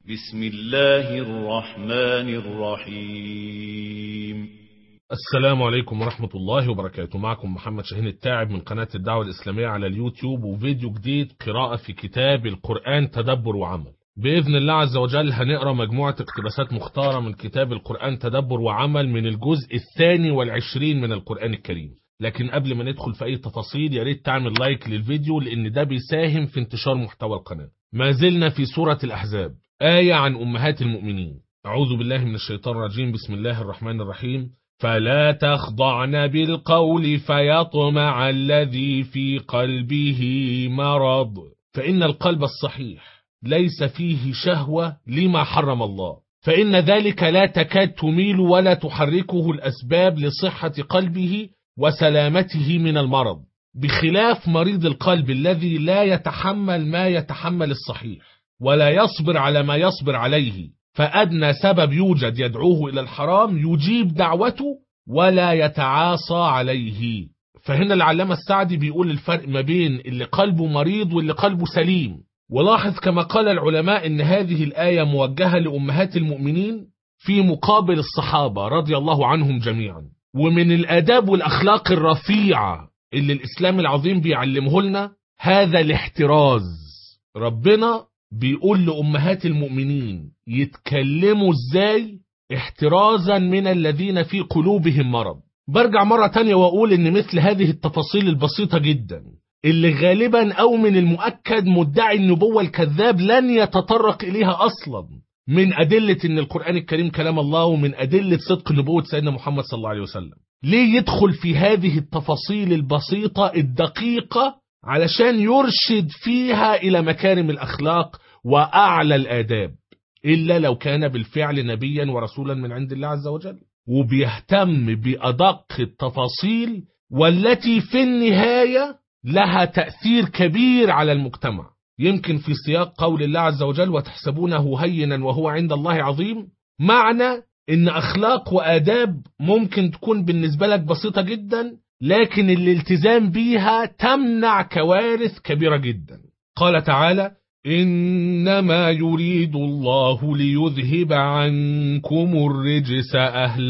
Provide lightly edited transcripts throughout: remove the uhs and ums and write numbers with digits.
بسم الله الرحمن الرحيم. السلام عليكم ورحمة الله وبركاته. معكم محمد شاهين التاعب من قناة الدعوة الإسلامية على اليوتيوب، وفيديو جديد قراءة في كتاب القرآن تدبر وعمل. بإذن الله عز وجل هنقرأ مجموعة اقتباسات مختارة من كتاب القرآن تدبر وعمل من الجزء 22 من القرآن الكريم. لكن قبل ما ندخل في أي تفاصيل يا ريت تعمل لايك للفيديو، لأن ده بيساهم في انتشار محتوى القناة. ما زلنا في سورة الأحزاب، آية عن أمهات المؤمنين. أعوذ بالله من الشيطان الرجيم. بسم الله الرحمن الرحيم. فلا تخضعن بالقول فيطمع الذي في قلبه مرض، فإن القلب الصحيح ليس فيه شهوة لما حرم الله، فإن ذلك لا تكاد تميل ولا تحركه الأسباب لصحة قلبه وسلامته من المرض، بخلاف مريض القلب الذي لا يتحمل ما يتحمل الصحيح ولا يصبر على ما يصبر عليه، فأدنى سبب يوجد يدعوه إلى الحرام يجيب دعوته ولا يتعاصى عليه. فهنا العلامة السعدي بيقول الفرق ما بين اللي قلبه مريض واللي قلبه سليم. ولاحظ كما قال العلماء إن هذه الآية موجهة لأمهات المؤمنين في مقابل الصحابة رضي الله عنهم جميعا. ومن الآداب والأخلاق الرفيعة اللي الإسلام العظيم بيعلمه لنا هذا الاحتراز. ربنا بيقول لأمهات المؤمنين يتكلموا ازاي احترازا من الذين في قلوبهم مرض. برجع مرة تانية وأقول إن مثل هذه التفاصيل البسيطة جدا اللي غالبا أو من المؤكد مدعي النبوة الكذاب لن يتطرق إليها أصلا، من أدلة إن القرآن الكريم كلام الله ومن أدلة صدق نبوة سيدنا محمد صلى الله عليه وسلم، ليه يدخل في هذه التفاصيل البسيطة الدقيقة علشان يرشد فيها إلى مكارم الأخلاق وأعلى الآداب، إلا لو كان بالفعل نبيا ورسولا من عند الله عز وجل، وبيهتم بأدق التفاصيل والتي في النهاية لها تأثير كبير على المجتمع. يمكن في سياق قول الله عز وجل وتحسبونه هينا وهو عند الله عظيم، معنى إن أخلاق وآداب ممكن تكون بالنسبة لك بسيطة جدا، لكن الالتزام بيها تمنع كوارث كبيرة جدا. قال تعالى: إنما يريد الله ليذهب عنكم الرجس أهل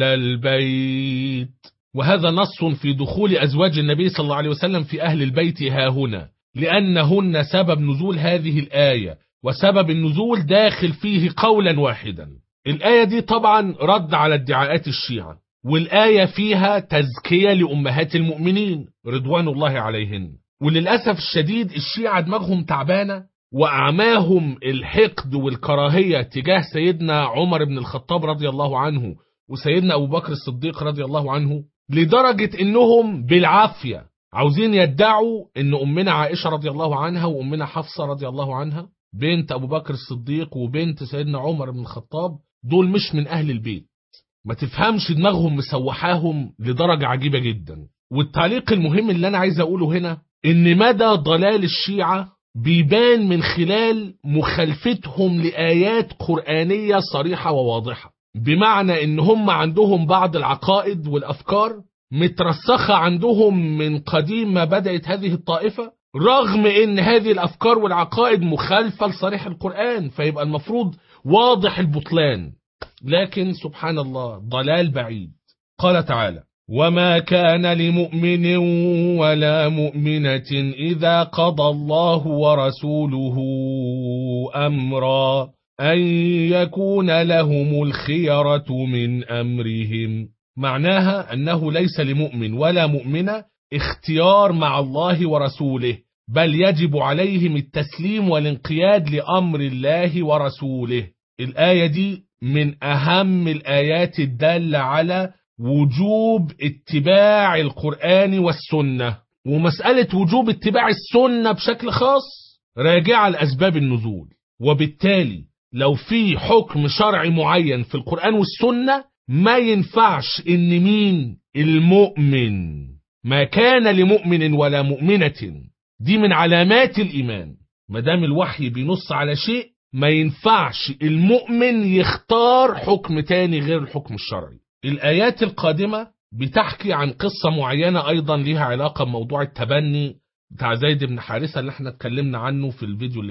البيت. وهذا نص في دخول أزواج النبي صلى الله عليه وسلم في أهل البيت هاهنا، لأنهن سبب نزول هذه الآية، وسبب النزول داخل فيه قولا واحدا. الآية دي طبعا رد على ادعاءات الشيعة، والآية فيها تزكية لأمهات المؤمنين رضوان الله عليهن. وللأسف الشديد الشيعة دماغهم تعبانة وأعماهم الحقد والكراهية تجاه سيدنا عمر بن الخطاب رضي الله عنه وسيدنا أبو بكر الصديق رضي الله عنه، لدرجة إنهم بالعافية عاوزين يدعوا إن أمنا عائشة رضي الله عنها وأمنا حفصة رضي الله عنها بنت أبو بكر الصديق وبنت سيدنا عمر بن الخطاب دول مش من أهل البيت. ما تفهمش دماغهم مسوحاهم لدرجة عجيبة جدا. والتعليق المهم اللي أنا عايز أقوله هنا إن مدى ضلال الشيعة بيبان من خلال مخالفتهم لآيات قرآنية صريحة وواضحة، بمعنى إن هم عندهم بعض العقائد والأفكار مترسخة عندهم من قديم ما بدأت هذه الطائفة، رغم إن هذه الأفكار والعقائد مخالفة لصريح القرآن، فيبقى المفروض واضح البطلان، لكن سبحان الله ضلال بعيد. قال تعالى: وما كان لمؤمن ولا مؤمنة إذا قضى الله ورسوله أمرا أن يكون لهم الخيرة من أمرهم. معناها أنه ليس لمؤمن ولا مؤمنة اختيار مع الله ورسوله، بل يجب عليهم التسليم والانقياد لأمر الله ورسوله. الآية دي من أهم الآيات الدالة على وجوب اتباع القرآن والسنة، ومسألة وجوب اتباع السنة بشكل خاص راجعة لأسباب النزول. وبالتالي لو في حكم شرعي معين في القرآن والسنة ما ينفعش إن مين المؤمن، ما كان لمؤمن ولا مؤمنة، دي من علامات الإيمان. مدام الوحي بينص على شيء ما ينفعش المؤمن يختار حكم تاني غير الحكم الشرعي. الآيات القادمة بتحكي عن قصة معينة أيضا لها علاقة بموضوع التبني بتاع زيد بن حارثة اللي احنا اتكلمنا عنه في الفيديو اللي فات.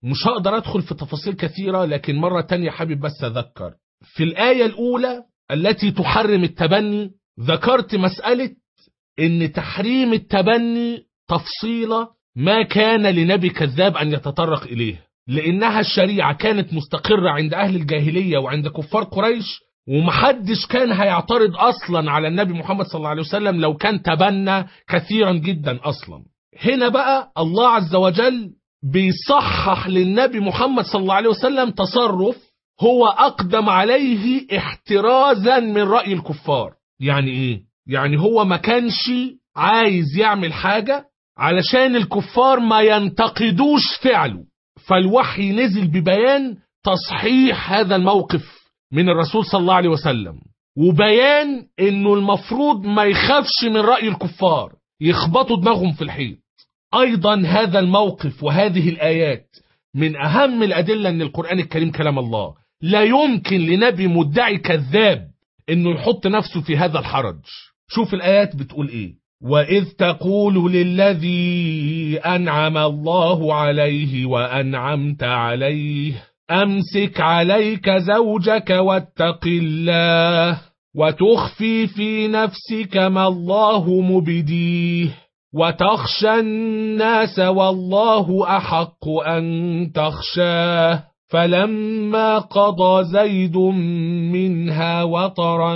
مش هقدر أدخل في تفاصيل كثيرة، لكن مرة تانية حابب بس أذكر. في الآية الأولى التي تحرم التبني ذكرت مسألة إن تحريم التبني تفصيلة ما كان لنبي كذاب أن يتطرق إليه، لأنها الشريعة كانت مستقرة عند أهل الجاهلية وعند كفار قريش، ومحدش كان هيعترض أصلا على النبي محمد صلى الله عليه وسلم لو كان تبنى كثيرا جدا أصلا. هنا بقى الله عز وجل بيصحح للنبي محمد صلى الله عليه وسلم تصرف هو أقدم عليه احترازا من رأي الكفار. يعني إيه؟ يعني هو ما كانش عايز يعمل حاجة علشان الكفار ما ينتقدوش فعله، فالوحي نزل ببيان تصحيح هذا الموقف من الرسول صلى الله عليه وسلم، وبيان انه المفروض ما يخافش من رأي الكفار يخبطوا دماغهم في الحيط. ايضا هذا الموقف وهذه الآيات من اهم الادلة ان القرآن الكريم كلام الله، لا يمكن لنبي مدعي كذاب انه يحط نفسه في هذا الحرج. شوف الآيات بتقول ايه: وإذ تقول للذي أنعم الله عليه وأنعمت عليه أمسك عليك زوجك واتق الله وتخفي في نفسك ما الله مبديه وتخشى الناس والله أحق أن تخشاه فلما قضى زيد منها وطرا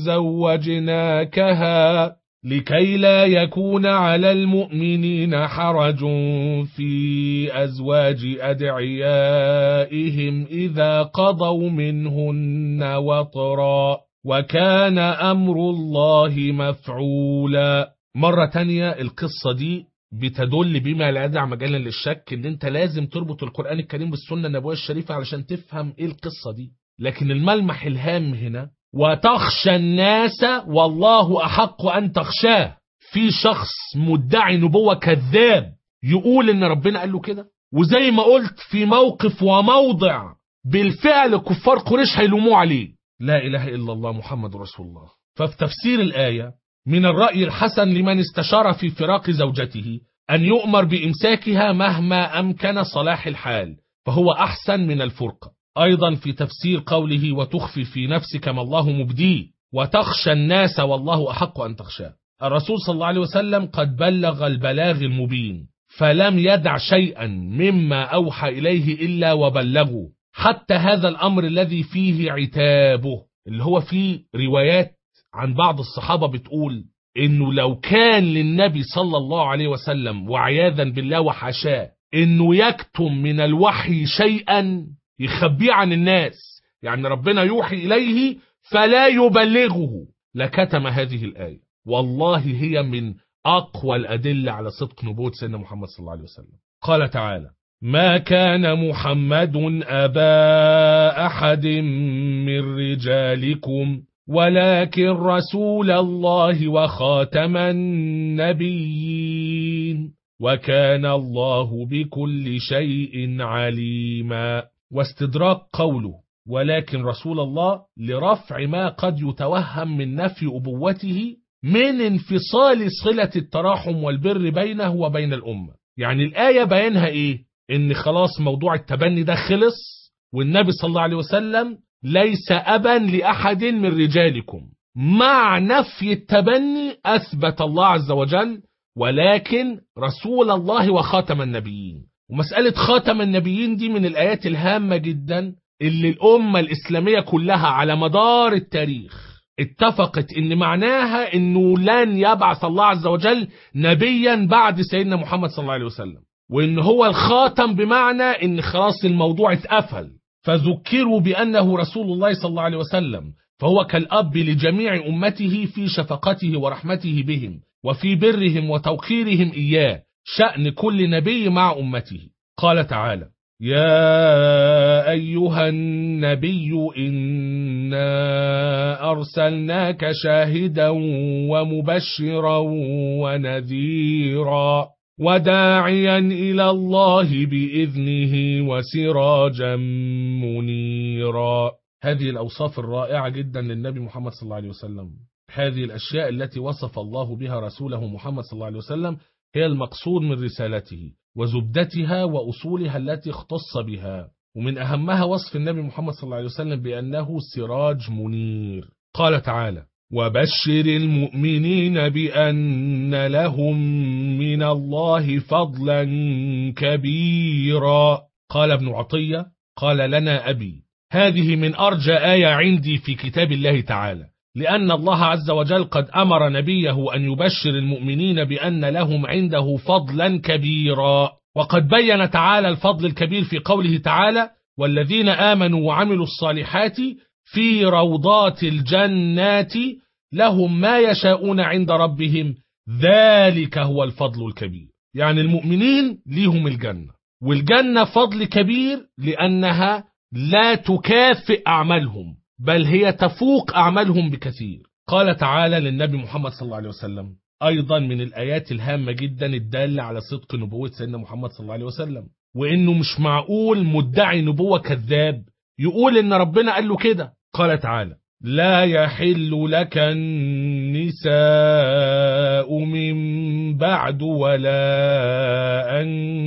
زوجناكها لكي لا يكون على المؤمنين حرج في أزواج أدعيائهم إذا قضوا منهن وطرا وكان أمر الله مفعولا. مرة تانية القصة دي بتدل بما لا يدع مجالا للشك ان انت لازم تربط القرآن الكريم بالسنة النبوية الشريفة علشان تفهم ايه القصة دي. لكن الملمح الهام هنا وتخشى الناس والله أحق أن تخشاه. في شخص مدعي نبوة كذاب يقول ان ربنا قال له كده، وزي ما قلت في موقف وموضع بالفعل كفار قريش هيلوموه عليه. لا إله إلا الله محمد رسول الله. ففي تفسير الآية من الرأي الحسن لمن استشار في فراق زوجته أن يؤمر بإمساكها مهما أمكن صلاح الحال، فهو أحسن من الفرقة. أيضا في تفسير قوله وتخفي في نفسك ما الله مبديه وتخشى الناس والله أحق أن تخشاه، الرسول صلى الله عليه وسلم قد بلغ البلاغ المبين، فلم يدع شيئا مما أوحى إليه إلا وبلغه، حتى هذا الأمر الذي فيه عتابه، اللي هو فيه روايات عن بعض الصحابة بتقول إنه لو كان للنبي صلى الله عليه وسلم وعياذا بالله وحاشاه إنه يكتم من الوحي شيئا يخبيه عن الناس، يعني ربنا يوحي إليه فلا يبلغه، لكتم هذه الآية. والله هي من أقوى الأدلة على صدق نبوة سيدنا محمد صلى الله عليه وسلم. قال تعالى: ما كان محمد أبا أحد من رجالكم ولكن رسول الله وخاتم النبيين وكان الله بكل شيء عليما. واستدراك قوله ولكن رسول الله لرفع ما قد يتوهم من نفي أبوته من انفصال صلة التراحم والبر بينه وبين الأمة. يعني الآية بيانها إيه؟ إن خلاص موضوع التبني ده خلص، والنبي صلى الله عليه وسلم ليس أبا لأحد من رجالكم. مع نفي التبني أثبت الله عز وجل ولكن رسول الله وخاتم النبيين. ومسألة خاتم النبيين دي من الآيات الهامة جدا اللي الأمة الإسلامية كلها على مدار التاريخ اتفقت إن معناها إنه لن يبعث الله عز وجل نبيا بعد سيدنا محمد صلى الله عليه وسلم، وإن هو الخاتم بمعنى إن خلاص الموضوع اتقفل، فذكروا بأنه رسول الله صلى الله عليه وسلم، فهو كالأب لجميع أمته في شفقته ورحمته بهم وفي برهم وتوقيرهم إياه، شأن كل نبي مع أمته. قال تعالى: يا أيها النبي إنا أرسلناك شاهدا ومبشرا ونذيرا وداعيا إلى الله بإذنه وسراجا منيرا. هذه الأوصاف الرائعة جدا للنبي محمد صلى الله عليه وسلم، هذه الأشياء التي وصف الله بها رسوله محمد صلى الله عليه وسلم هي المقصود من رسالته. وزبدتها وأصولها التي اختص بها، ومن أهمها وصف النبي محمد صلى الله عليه وسلم بأنه سراج منير. قال تعالى: وبشر المؤمنين بأن لهم من الله فضلا كبيرا. قال ابن عطية: قال لنا أبي: هذه من أرجى آية عندي في كتاب الله تعالى، لأن الله عز وجل قد أمر نبيه أن يبشر المؤمنين بأن لهم عنده فضلا كبيرا، وقد بين تعالى الفضل الكبير في قوله تعالى: والذين آمنوا وعملوا الصالحات في روضات الجنات لهم ما يشاءون عند ربهم ذلك هو الفضل الكبير. يعني المؤمنين ليهم الجنة، والجنة فضل كبير لأنها لا تكافئ أعمالهم، بل هي تفوق أعمالهم بكثير. قال تعالى للنبي محمد صلى الله عليه وسلم أيضا من الآيات الهامة جدا الدالة على صدق نبوة سيدنا محمد صلى الله عليه وسلم، وإنه مش معقول مدعي نبوة كذاب يقول إن ربنا قال له كده. قال تعالى: لا يحل لك النساء من بعد ولا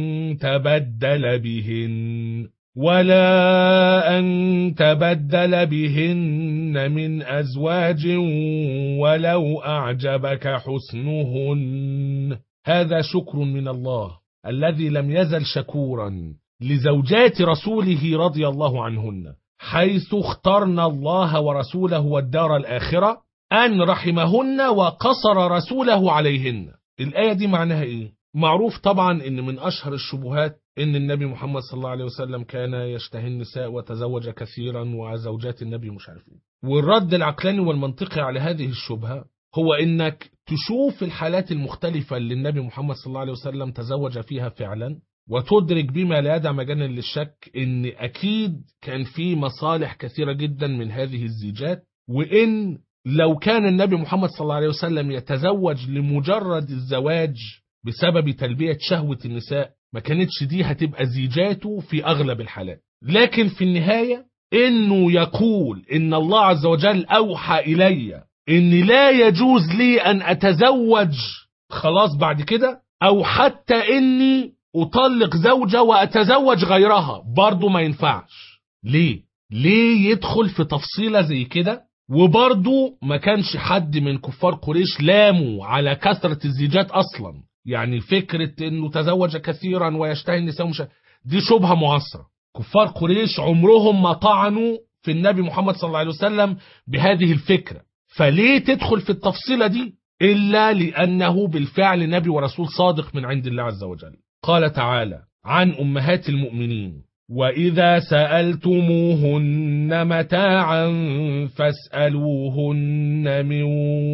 أن تبدل بهن من أزواج ولو أعجبك حسنهن. هذا شكر من الله الذي لم يزل شكورا لزوجات رسوله رضي الله عنهن، حيث اخترنا الله ورسوله والدار الآخرة أن رحمهن وقصر رسوله عليهن. الآية دي معناها إيه؟ معروف طبعا إن من أشهر الشبهات إن النبي محمد صلى الله عليه وسلم كان يشتهي النساء وتزوج كثيرا وزوجات النبي مش عارفين. والرد العقلاني والمنطقي على هذه الشبهة هو إنك تشوف الحالات المختلفة اللي النبي محمد صلى الله عليه وسلم تزوج فيها فعلا، وتدرك بما لا يدع مجالا للشك إن أكيد كان في مصالح كثيرة جدا من هذه الزيجات، وإن لو كان النبي محمد صلى الله عليه وسلم يتزوج لمجرد الزواج بسبب تلبية شهوة النساء ما كانتش دي هتبقى زيجاته في أغلب الحالات. لكن في النهاية إنه يقول إن الله عز وجل أوحى إلي إن لا يجوز لي أن أتزوج خلاص بعد كده، أو حتى إني أطلق زوجة وأتزوج غيرها، برضو ما ينفعش. ليه يدخل في تفصيلة زي كده؟ وبرضو ما كانش حد من كفار قريش لاموا على كثرة الزيجات أصلا. يعني فكرة إنه تزوج كثيرا ويشتهي النساء دي شبهة معاصرة. كفار قريش عمرهم ما طعنوا في النبي محمد صلى الله عليه وسلم بهذه الفكرة، فليه تدخل في التفصيلة دي إلا لأنه بالفعل نبي ورسول صادق من عند الله عز وجل. قال تعالى عن أمهات المؤمنين: وإذا سألتموهن متاعا فاسألوهن من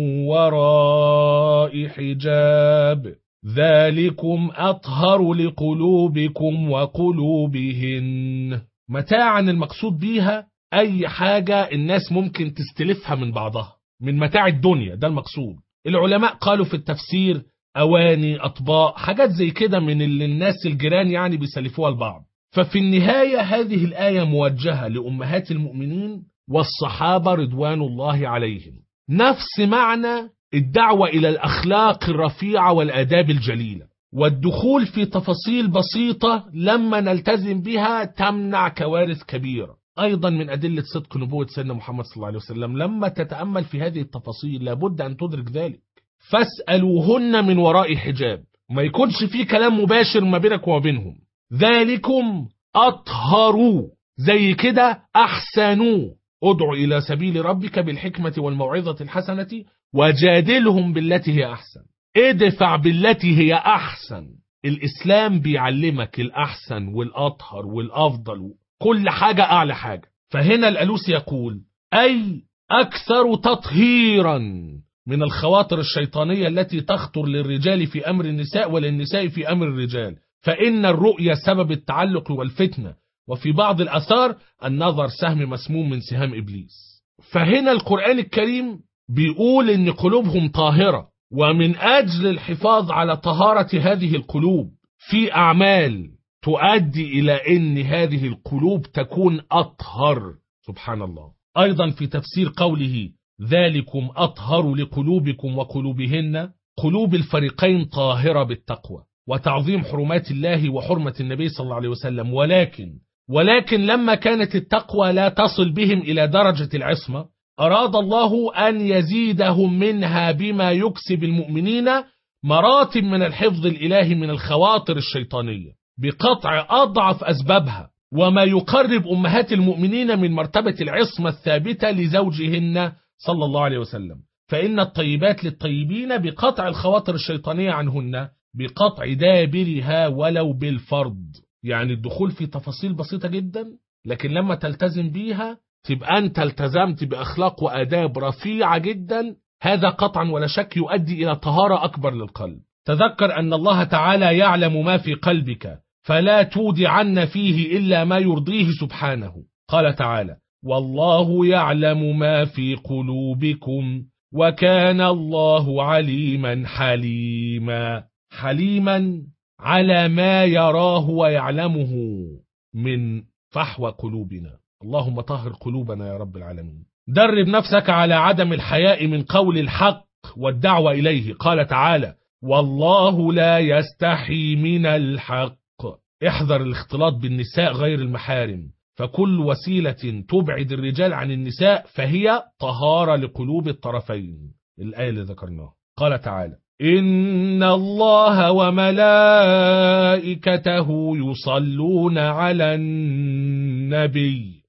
وراء حجاب ذلكم أطهر لقلوبكم وقلوبهن. متاعا المقصود بيها أي حاجة الناس ممكن تستلفها من بعضها من متاع الدنيا، ده المقصود. العلماء قالوا في التفسير أواني، أطباق، حاجات زي كده من اللي الناس الجيران يعني بيسلفوها لبعض. ففي النهاية هذه الآية موجهة لأمهات المؤمنين والصحابة رضوان الله عليهم، نفس معنى الدعوة إلى الأخلاق الرفيعة والآداب الجليلة، والدخول في تفاصيل بسيطة لما نلتزم بها تمنع كوارث كبيرة. أيضا من أدلة صدق نبوة سيدنا محمد صلى الله عليه وسلم لما تتأمل في هذه التفاصيل لابد أن تدرك ذلك. فاسألوهن من وراء حجاب، ما يكونش فيه كلام مباشر ما بينك وما بينهم. ذلكم أطهروا، زي كده أحسنوا. ادعو إلى سبيل ربك بالحكمة والموعظة الحسنة وجادلهم بالتي هي أحسن. ادفع بالتي هي أحسن. الإسلام بيعلمك الأحسن والأطهر والأفضل، كل حاجة أعلى حاجة. فهنا الألوسي يقول أي أكثر تطهيرا من الخواطر الشيطانية التي تخطر للرجال في أمر النساء وللنساء في أمر الرجال، فإن الرؤية سبب التعلق والفتنة، وفي بعض الأثار النظر سهم مسموم من سهام إبليس. فهنا القرآن الكريم بيقول إن قلوبهم طاهرة، ومن أجل الحفاظ على طهارة هذه القلوب في أعمال تؤدي إلى أن هذه القلوب تكون أطهر. سبحان الله. أيضا في تفسير قوله ذلكم أطهر لقلوبكم وقلوبهن، قلوب الفريقين طاهرة بالتقوى، وتعظيم حرمات الله وحرمة النبي صلى الله عليه وسلم، ولكن لما كانت التقوى لا تصل بهم إلى درجة العصمة، أراد الله أن يزيدهم منها بما يكسب المؤمنين مراتب من الحفظ الإلهي من الخواطر الشيطانية بقطع أضعف أسبابها، وما يقرب أمهات المؤمنين من مرتبة العصمة الثابتة لزوجهن صلى الله عليه وسلم. فإن الطيبات للطيبين بقطع الخواطر الشيطانية عنهن بقطع دابرها ولو بالفرض. يعني الدخول في تفاصيل بسيطة جدا، لكن لما تلتزم بيها تبقى أنت التزمت بأخلاق وآداب رفيعة جدا، هذا قطعا ولا شك يؤدي إلى طهارة أكبر للقلب. تذكر أن الله تعالى يعلم ما في قلبك فلا تودعن فيه إلا ما يرضيه سبحانه. قال تعالى: والله يعلم ما في قلوبكم وكان الله عليما حليما. حليما على ما يراه ويعلمه من فحوى قلوبنا. اللهم طهر قلوبنا يا رب العالمين. درب نفسك على عدم الحياء من قول الحق والدعوة إليه. قال تعالى: والله لا يستحي من الحق. احذر الاختلاط بالنساء غير المحارم، فكل وسيلة تبعد الرجال عن النساء فهي طهارة لقلوب الطرفين. الآية اللي ذكرناها. قال تعالى: إن الله وملائكته يصلون على النبي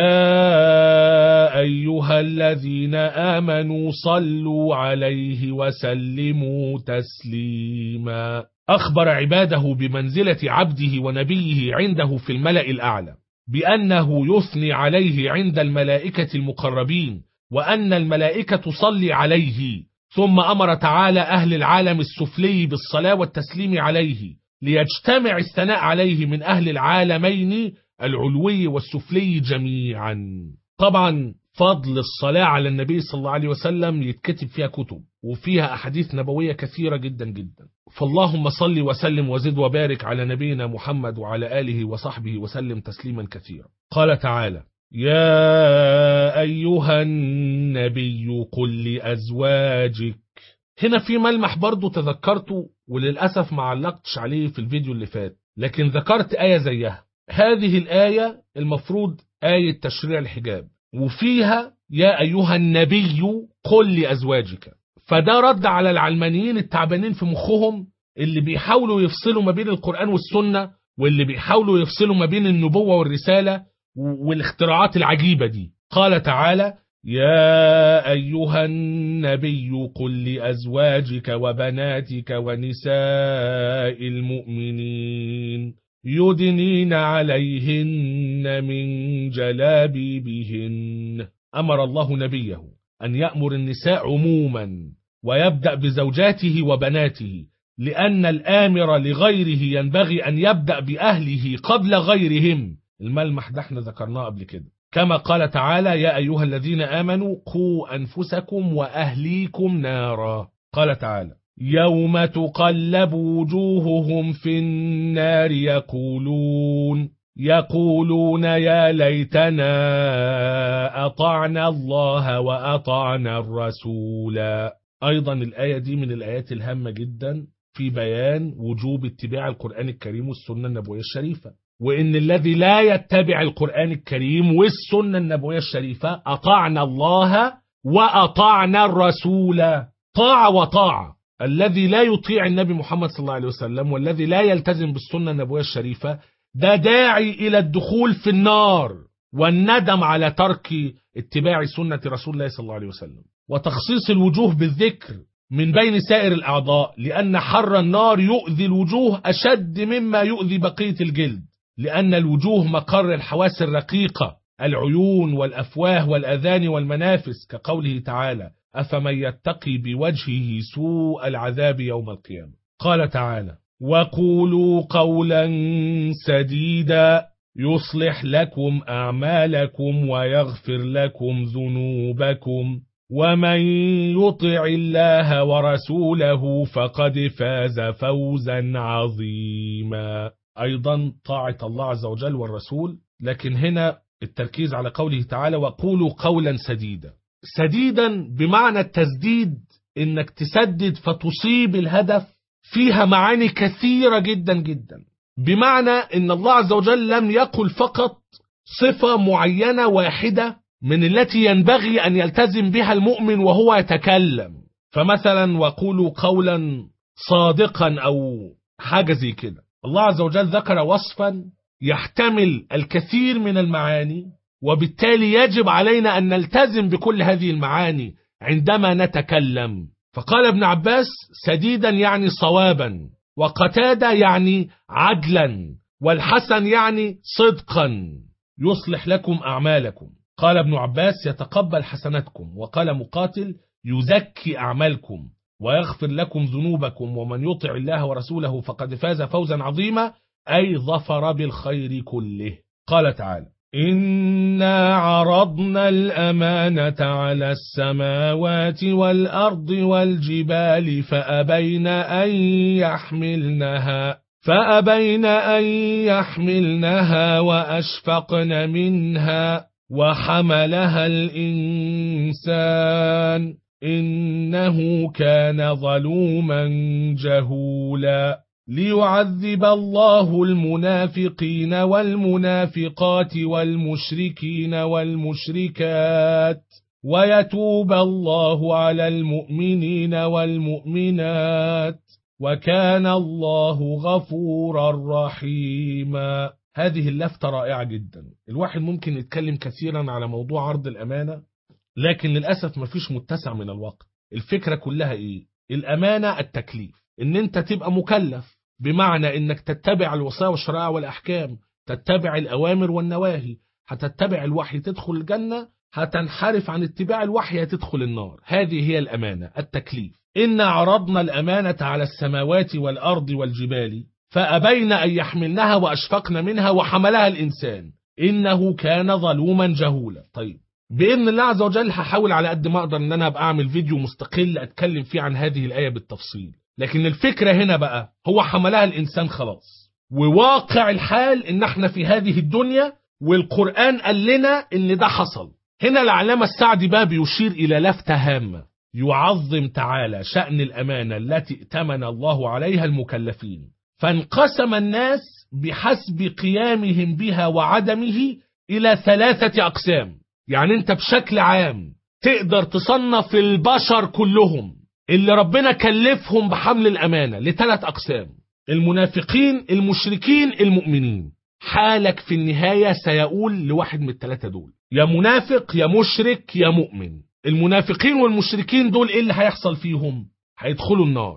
يا أيها الذين آمنوا صلوا عليه وسلموا تسليما. أخبر عباده بمنزلة عبده ونبيه عنده في الملأ الأعلى، بأنه يثني عليه عند الملائكة المقربين، وأن الملائكة تصلي عليه. ثم أمر تعالى أهل العالم السفلي بالصلاة والتسليم عليه، ليجتمع الثناء عليه من أهل العالمين العلوي والسفلي جميعا. طبعا فضل الصلاة على النبي صلى الله عليه وسلم يتكتب فيها كتب وفيها أحاديث نبوية كثيرة جدا جدا. فاللهم صل وسلم وزد وبارك على نبينا محمد وعلى آله وصحبه وسلم تسليما كثيرا. قال تعالى: يا أيها النبي قل لأزواجك. هنا في ملمح برضو تذكرته وللأسف ما علقتش عليه في الفيديو اللي فات، لكن ذكرت آية زيها. هذه الآية المفروض آية تشريع الحجاب، وفيها يا أيها النبي قل لأزواجك. فده رد على العلمانيين التعبانين في مخهم اللي بيحاولوا يفصلوا ما بين القرآن والسنة، واللي بيحاولوا يفصلوا ما بين النبوة والرسالة والاختراعات العجيبة دي. قال تعالى: يا أيها النبي قل لأزواجك وبناتك ونساء المؤمنين يدنين عليهن من جلابيبهن. أمر الله نبيه أن يأمر النساء عموما، ويبدأ بزوجاته وبناته، لأن الآمر لغيره ينبغي أن يبدأ بأهله قبل غيرهم. الملمح ده احنا ذكرناه قبل كده. كما قال تعالى: يا أيها الذين آمنوا قوا أنفسكم وأهليكم نارا. قال تعالى: يوم تقلب وجوههم في النار يقولون يا ليتنا أطعنا الله وأطعنا الرسول. أيضا الآية دي من الآيات الهامة جدا في بيان وجوب اتباع القرآن الكريم والسنة النبوية الشريفة، وإن الذي لا يتبع القرآن الكريم والسنة النبوية الشريفة أطعنا الله وأطعنا الرسول. طاعة وطاعة. الذي لا يطيع النبي محمد صلى الله عليه وسلم والذي لا يلتزم بالسنة النبوية الشريفة ده داعي إلى الدخول في النار والندم على ترك اتباع سنة رسول الله صلى الله عليه وسلم، وتخصيص الوجوه بالذكر من بين سائر الأعضاء، لأن حر النار يؤذي الوجوه أشد مما يؤذي بقية الجلد، لأن الوجوه مقر الحواس الرقيقة، العيون والأفواه والأذان والمنافس، كقوله تعالى: أفمن يتقي بوجهه سوء العذاب يوم القيامة. قال تعالى: وقولوا قولا سديدا يصلح لكم أعمالكم ويغفر لكم ذنوبكم ومن يطع الله ورسوله فقد فاز فوزا عظيما. أيضا طاعة الله عز وجل والرسول، لكن هنا التركيز على قوله تعالى: وقولوا قولا سديدا. سديدا بمعنى التسديد، إنك تسدد فتصيب الهدف فيها معاني كثيرة جدا جدا، بمعنى ان الله عز وجل لم يقل فقط صفة معينة واحدة من التي ينبغي ان يلتزم بها المؤمن وهو يتكلم، فمثلا وقولوا قولا صادقا او حاجة زي كده. الله عز وجل ذكر وصفا يحتمل الكثير من المعاني، وبالتالي يجب علينا أن نلتزم بكل هذه المعاني عندما نتكلم. فقال ابن عباس سديدا يعني صوابا، وقتادة يعني عدلا، والحسن يعني صدقا يصلح لكم أعمالكم. قال ابن عباس يتقبل حسناتكم، وقال مقاتل يزكي أعمالكم ويغفر لكم ذنوبكم، ومن يطع الله ورسوله فقد فاز فوزا عظيما، أي ظفر بالخير كله. قال تعالى إنا عرضنا الأمانة على السماوات والأرض والجبال فأبين أن يحملنها وأشفقن منها وحملها الإنسان إنه كان ظلوما جهولا. ليعذب الله المنافقين والمنافقات والمشركين والمشركات ويتوب الله على المؤمنين والمؤمنات وكان الله غفورا رحيما. هذه اللفتة رائعة جدا. الواحد ممكن يتكلم كثيرا على موضوع عرض الأمانة، لكن للأسف مفيش متسع من الوقت. الفكرة كلها إيه؟ الأمانة التكليف، إن أنت تبقى مكلف، بمعنى إنك تتبع الوصايا والشرائع والأحكام، تتبع الأوامر والنواهي. هتتبع الوحي تدخل الجنة، هتنحرف عن اتباع الوحي هتدخل النار. هذه هي الأمانة التكليف. إنا عرضنا الأمانة على السماوات والأرض والجبال فأبين أن يحملنها وأشفقن منها وحملها الإنسان إنه كان ظلوما جهولا. طيب بإذن الله عز وجل هحاول على قد ما أقدر إن أنا أبقى أعمل فيديو مستقل أتكلم فيه عن هذه الآية بالتفصيل، لكن الفكرة هنا بقى هو حملها الإنسان خلاص، وواقع الحال إن احنا في هذه الدنيا والقرآن قال لنا إن ده حصل. هنا العلامة السعدي بقى بيشير إلى لفتة هامة، يعظم تعالى شأن الأمانة التي ائتمن الله عليها المكلفين، فانقسم الناس بحسب قيامهم بها وعدمه إلى 3 أقسام. يعني انت بشكل عام تقدر تصنف البشر كلهم اللي ربنا كلفهم بحمل الأمانة ل3 أقسام: المنافقين، المشركين، المؤمنين. حالك في النهاية سيقول لواحد من ال3 دول، يا منافق يا مشرك يا مؤمن. المنافقين والمشركين دول ايه اللي هيحصل فيهم؟ هيدخلوا النار.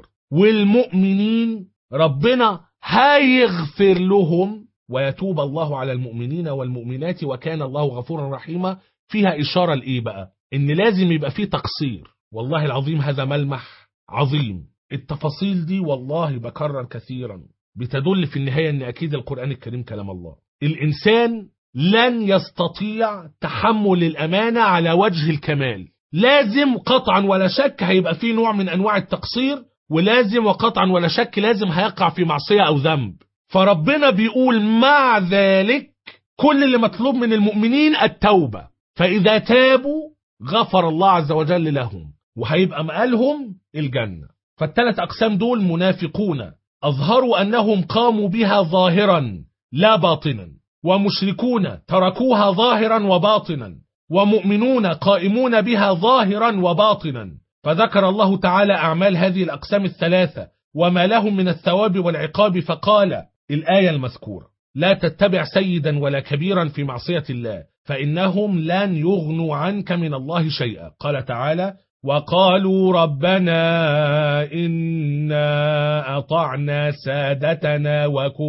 والمؤمنين ربنا هيغفر لهم ويتوب الله على المؤمنين والمؤمنات وكان الله غفورا رحيما. فيها إشارة لإيه بقى؟ إن لازم يبقى فيه تقصير. والله العظيم هذا ملمح عظيم. التفاصيل دي والله بكرر كثيرا بتدل في النهاية أن أكيد القرآن الكريم كلام الله. الإنسان لن يستطيع تحمل الأمانة على وجه الكمال، لازم قطعا ولا شك هيبقى فيه نوع من أنواع التقصير، ولازم وقطعا ولا شك لازم هيقع في معصية أو ذنب. فربنا بيقول مع ذلك كل اللي مطلوب من المؤمنين التوبة، فإذا تابوا غفر الله عز وجل لهم وهيبقى مآلهم الجنة. ف3 أقسام دول: منافقون أظهروا أنهم قاموا بها ظاهرا لا باطنا، ومشركون تركوها ظاهرا وباطنا، ومؤمنون قائمون بها ظاهرا وباطنا. فذكر الله تعالى أعمال هذه الأقسام ال3 وما لهم من الثواب والعقاب، فقال الآية المذكورة: لا تتبع سيدا ولا كبيرا في معصية الله فإنهم لن يغنوا عنك من الله شيئا. قال تعالى: وقالوا ربنا إنا أطعنا سادتنا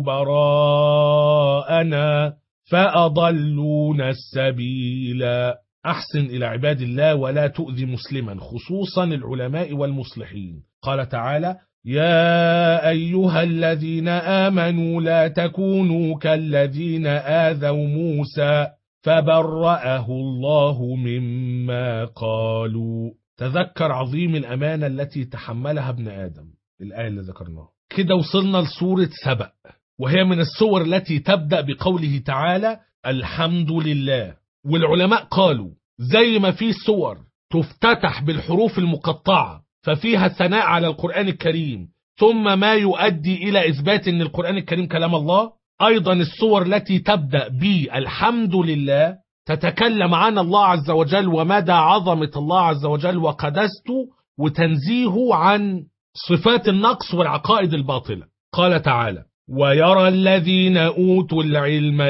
وكبراءنا فأضلونا السبيلا. أحسن إلى عباد الله ولا تؤذي مسلما، خصوصا العلماء والمصلحين. قال تعالى: يا أيها الذين آمنوا لا تكونوا كالذين آذوا موسى فبرأه الله مما قالوا. تذكر عظيم الأمانة التي تحملها ابن آدم. الآية اللي ذكرناها كده وصلنا لسورة سبأ، وهي من السور التي تبدأ بقوله تعالى الحمد لله. والعلماء قالوا زي ما في سور تفتتح بالحروف المقطعة ففيها ثناء على القرآن الكريم، ثم ما يؤدي إلى إثبات أن القرآن الكريم كلام الله. أيضا السور التي تبدأ بالحمد لله تتكلم عن الله عز وجل ومدى عظمة الله عز وجل وقدسته وتنزيهه عن صفات النقص والعقائد الباطلة. قال تعالى: ويرى الذين أوتوا العلم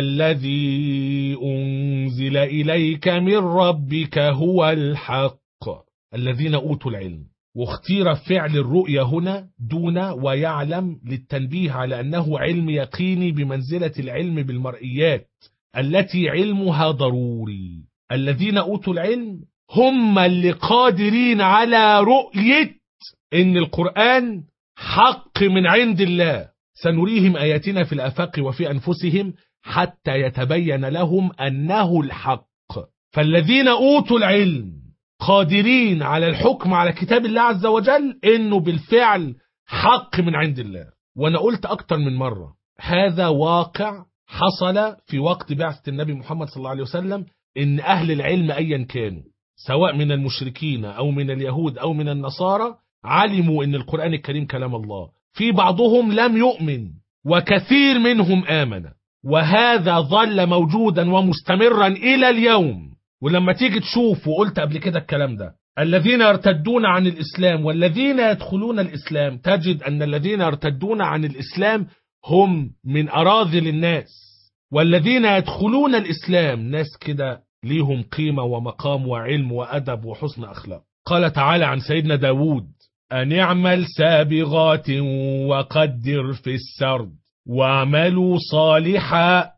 الذي أنزل إليك من ربك هو الحق. الذين أوتوا العلم، واختير فعل الرؤية هنا دون ويعلم للتنبيه على أنه علم يقيني بمنزلة العلم بالمرئيات التي علمها ضروري. الذين أوتوا العلم هم اللي قادرين على رؤية إن القرآن حق من عند الله. سنريهم آياتنا في الآفاق وفي أنفسهم حتى يتبين لهم أنه الحق. فالذين أوتوا العلم قادرين على الحكم على كتاب الله عز وجل إنه بالفعل حق من عند الله. وأنا قلت أكتر من مرة هذا واقع حصل في وقت بعثة النبي محمد صلى الله عليه وسلم، إن أهل العلم أيا كانوا سواء من المشركين أو من اليهود أو من النصارى علموا إن القرآن الكريم كلام الله. في بعضهم لم يؤمن وكثير منهم آمن، وهذا ظل موجودا ومستمرا إلى اليوم. ولما تيجي تشوف، وقلت قبل كده الكلام ده، الذين يرتدون عن الإسلام والذين يدخلون الإسلام، تجد أن الذين يرتدون عن الإسلام هم من أراذل الناس، والذين يدخلون الإسلام ناس كده ليهم قيمة ومقام وعلم وأدب وحسن أخلاق. قال تعالى عن سيدنا داود: أن اعمل سابغات وقدر في السرد واعملوا صالحا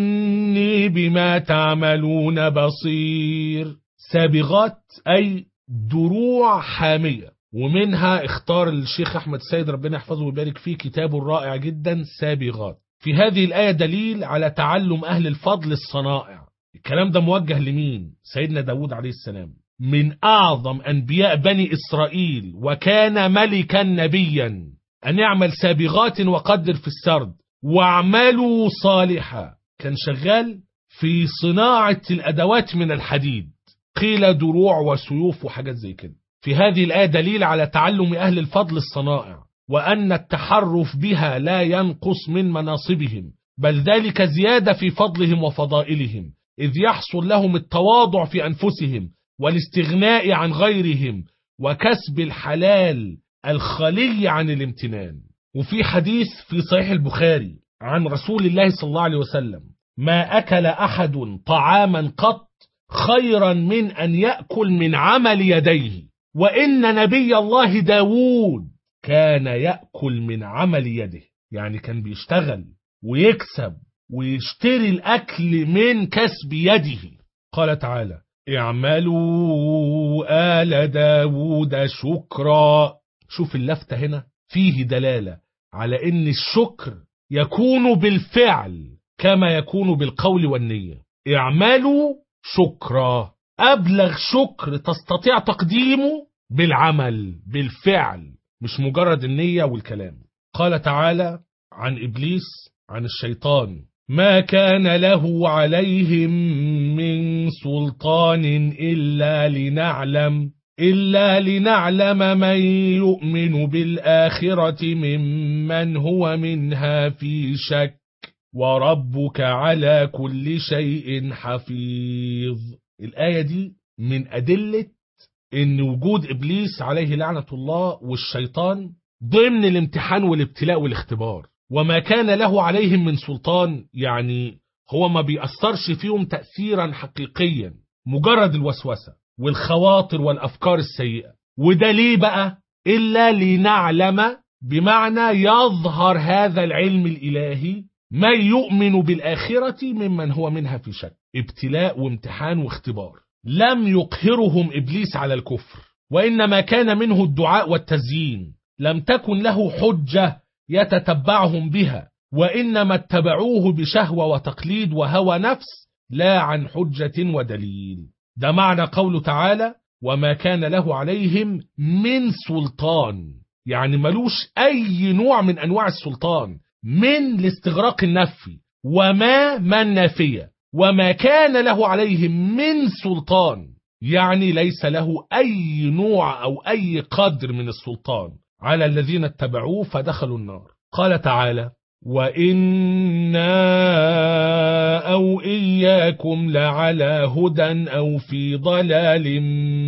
إني بما تعملون بصير. سابغات أي دروع حامية، ومنها اختار الشيخ أحمد سيد ربنا يحفظه ويبارك فيه كتاب رائع جدا سابغات. في هذه الآية دليل على تعلم أهل الفضل الصنائع. الكلام ده موجه لمين؟ سيدنا داود عليه السلام، من أعظم أنبياء بني إسرائيل وكان ملكا نبيا. أن يعمل سابغات وقدر في السرد واعملوا صالحا، كان شغال في صناعة الأدوات من الحديد، قيل دروع وسيوف وحاجات زي كده. في هذه الآية دليل على تعلم أهل الفضل الصنائع، وأن التحرف بها لا ينقص من مناصبهم، بل ذلك زيادة في فضلهم وفضائلهم، إذ يحصل لهم التواضع في أنفسهم والاستغناء عن غيرهم وكسب الحلال الخلي عن الامتنان. وفي حديث في صحيح البخاري عن رسول الله صلى الله عليه وسلم: ما أكل أحد طعاما قط خيرا من أن يأكل من عمل يديه، وإن نبي الله داود كان يأكل من عمل يده. يعني كان بيشتغل ويكسب ويشتري الأكل من كسب يده. قال تعالى: اعملوا آل داود شكرا. شوف اللفتة هنا، فيه دلالة على ان الشكر يكون بالفعل كما يكون بالقول والنية. اعملوا شكرا، أبلغ شكر تستطيع تقديمه بالعمل بالفعل، مش مجرد النية والكلام. قال تعالى عن إبليس عن الشيطان: ما كان له عليهم من سلطان إلا لنعلم من يؤمن بالآخرة ممن هو منها في شك وربك على كل شيء حفيظ. الآية دي من أدلة إن وجود إبليس عليه لعنة الله والشيطان ضمن الامتحان والابتلاء والاختبار. وما كان له عليهم من سلطان، يعني هو ما بيأثرش فيهم تأثيرا حقيقيا، مجرد الوسوسة والخواطر والأفكار السيئة. وده ليه بقى؟ إلا لنعلم، بمعنى يظهر هذا العلم الإلهي من يؤمن بالآخرة ممن هو منها في شك. ابتلاء وامتحان واختبار. لم يقهرهم إبليس على الكفر، وإنما كان منه الدعاء والتزيين. لم تكن له حجة يتتبعهم بها، وإنما اتبعوه بشهوة وتقليد وهوى نفس، لا عن حجة ودليل. ده معنى قوله تعالى: وما كان له عليهم من سلطان، يعني ملوش أي نوع من أنواع السلطان. من لاستغراق النفي، وما من نافية، وما كان له عليهم من سلطان يعني ليس له أي نوع أو أي قدر من السلطان. على الذين اتبعوه فدخلوا النار. قال تعالى: وإنا أو إياكم لعلى هدى أو في ضلال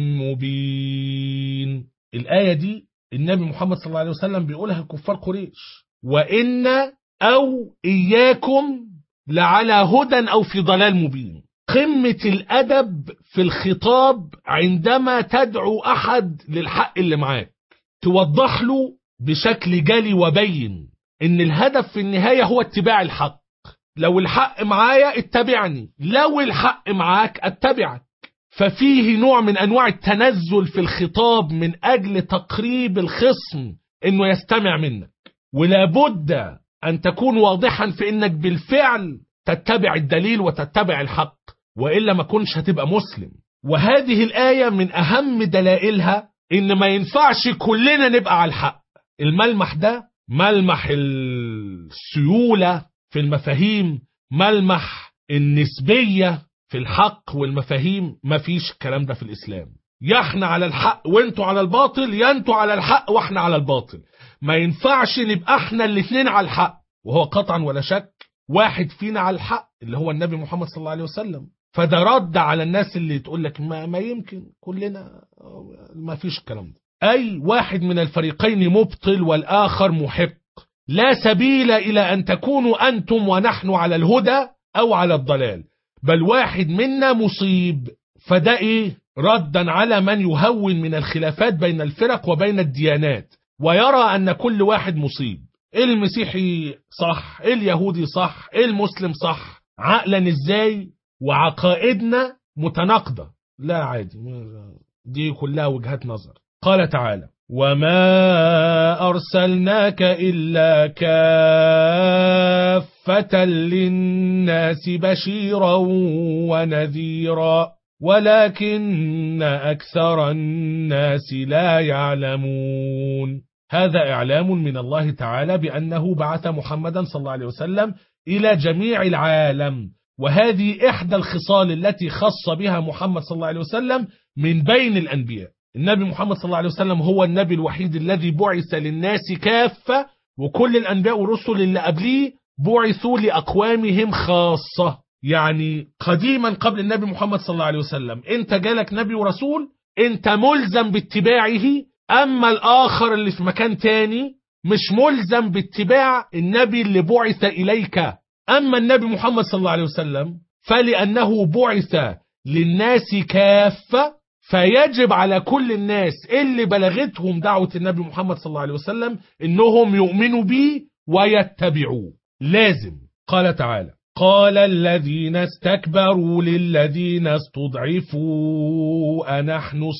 مبين. الآية دي النبي محمد صلى الله عليه وسلم بيقولها الكفار قريش، وإنا أو إياكم لعلى هدى أو في ضلال مبين. قمة الأدب في الخطاب عندما تدعو أحد للحق اللي معاك، توضح له بشكل جلي وبين إن الهدف في النهاية هو اتباع الحق. لو الحق معايا اتبعني، لو الحق معاك اتبعك. ففيه نوع من أنواع التنزل في الخطاب من أجل تقريب الخصم إنه يستمع منك، ولابد أن تكون واضحا في إنك بالفعل تتبع الدليل وتتبع الحق، وإلا ما كنش هتبقى مسلم. وهذه الآية من أهم دلائلها إن ما ينفعش كلنا نبقى على الحق. الملمح ده ملمح السيولة في المفاهيم، ملمح النسبية في الحق والمفاهيم. ما فيش الكلام ده في الإسلام. يا احنا على الحق وانتوا على الباطل، يا انتوا على الحق واحنا على الباطل. ما ينفعش نبقى احنا الاثنين على الحق. وهو قطعا ولا شك واحد فينا على الحق اللي هو النبي محمد صلى الله عليه وسلم. فده رد على الناس اللي تقول لك ما يمكن كلنا. ما فيش الكلام ده. أي واحد من الفريقين مبطل والآخر محق. لا سبيل إلى أن تكونوا أنتم ونحن على الهدى أو على الضلال، بل واحد منا مصيب. فده إيه؟ ردا على من يهون من الخلافات بين الفرق وبين الديانات ويرى أن كل واحد مصيب. المسيحي صح، اليهودي صح، المسلم صح. عقلا إزاي وعقائدنا متناقضة؟ لا عادي، دي كلها وجهات نظر. قال تعالى: وما أرسلناك إلا كافة للناس بشيرا ونذيرا ولكن أكثر الناس لا يعلمون. هذا إعلام من الله تعالى بأنه بعث محمدا صلى الله عليه وسلم إلى جميع العالم، وهذه إحدى الخصال التي خص بها محمد صلى الله عليه وسلم من بين الأنبياء. النبي محمد صلى الله عليه وسلم هو النبي الوحيد الذي بعث للناس كافة، وكل الأنبياء والرسل اللي قبليه بعثوا لأقوامهم خاصة. يعني قديما قبل النبي محمد صلى الله عليه وسلم انت جالك نبي ورسول انت ملزم باتباعه، اما الآخر اللي في مكان تاني مش ملزم باتباع النبي اللي بعث إليك. أما النبي محمد صلى الله عليه وسلم فلأنه بعث للناس كافة، فيجب على كل الناس اللي بلغتهم دعوة النبي محمد صلى الله عليه وسلم إنهم يؤمنوا به ويتبعوه. لازم. قال تعالى: قال الذين استكبروا للذين استضعفوا أنحن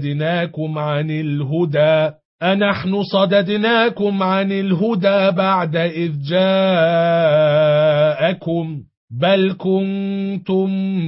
صددناكم عن الهدى بعد إذ جاءكم بل كنتم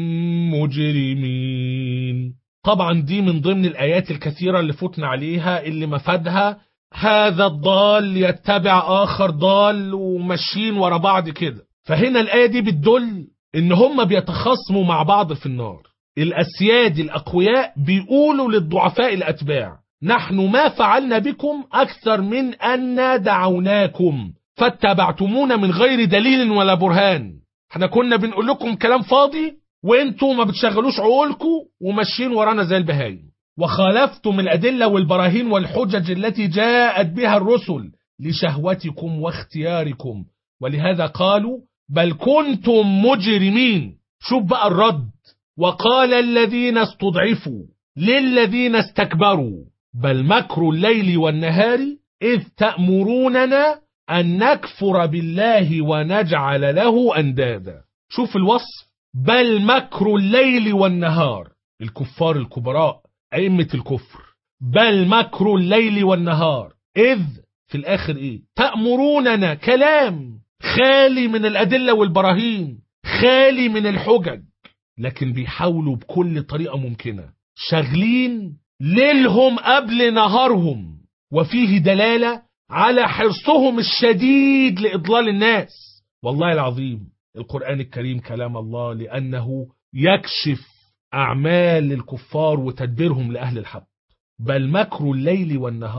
مجرمين. طبعا دي من ضمن الآيات الكثيرة اللي فتنا عليها، اللي مفادها هذا الضال يتبع آخر ضال وماشيين ورا بعض كده. فهنا الآية دي بتدل إن هم بيتخاصموا مع بعض في النار. الأسياد الأقوياء بيقولوا للضعفاء الأتباع: نحن ما فعلنا بكم أكثر من أن دعوناكم فاتبعتمونا من غير دليل ولا برهان. احنا كنا بنقول لكم كلام فاضي وانتوا ما بتشغلوش عقولكم وماشيين ورانا زي البهايم، وخالفتم الأدلة والبراهين والحجج التي جاءت بها الرسل لشهوتكم واختياركم، ولهذا قالوا بل كنتم مجرمين. شوف بقى الرد: وقال الذين استضعفوا للذين استكبروا بل مكر الليل والنهار إذ تأمروننا أن نكفر بالله ونجعل له أندادا. شوف الوصف: بل مكر الليل والنهار. الكفار الكبراء أئمة الكفر. بل مكر الليل والنهار إذ في الآخر إيه؟ تأمروننا. كلام خالي من الأدلة والبراهين، خالي من الحجج، لكن بيحاولوا بكل طريقة ممكنة، شغلين ليلهم قبل نهارهم، وفيه دلالة على حرصهم الشديد لإضلال الناس. والله العظيم القرآن الكريم كلام الله، لأنه يكشف أعمال الكفار وتدبيرهم لأهل الحق. بل مكر الليل والنهار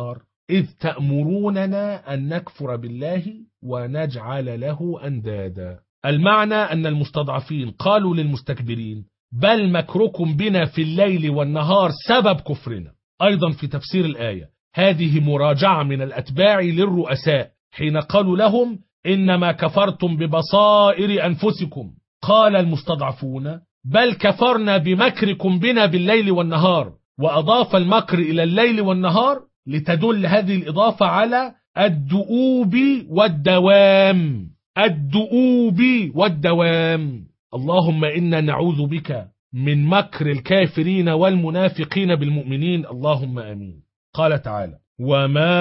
إذ تأمروننا أن نكفر بالله ونجعل له أندادا. المعنى أن المستضعفين قالوا للمستكبرين بل مكركم بنا في الليل والنهار سبب كفرنا. أيضا في تفسير الآية هذه مراجعة من الأتباع للرؤساء حين قالوا لهم إنما كفرتم ببصائر أنفسكم. قال المستضعفون بل كفرنا بمكركم بنا بالليل والنهار، وأضاف المكر إلى الليل والنهار لتدل هذه الإضافة على الدؤوب والدوام. الدؤوب والدوام. اللهم إنا نعوذ بك من مكر الكافرين والمنافقين بالمؤمنين، اللهم آمين. قال تعالى وما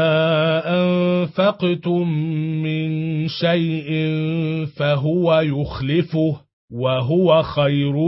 أنفقتم من شيء فهو يخلفه وهو خير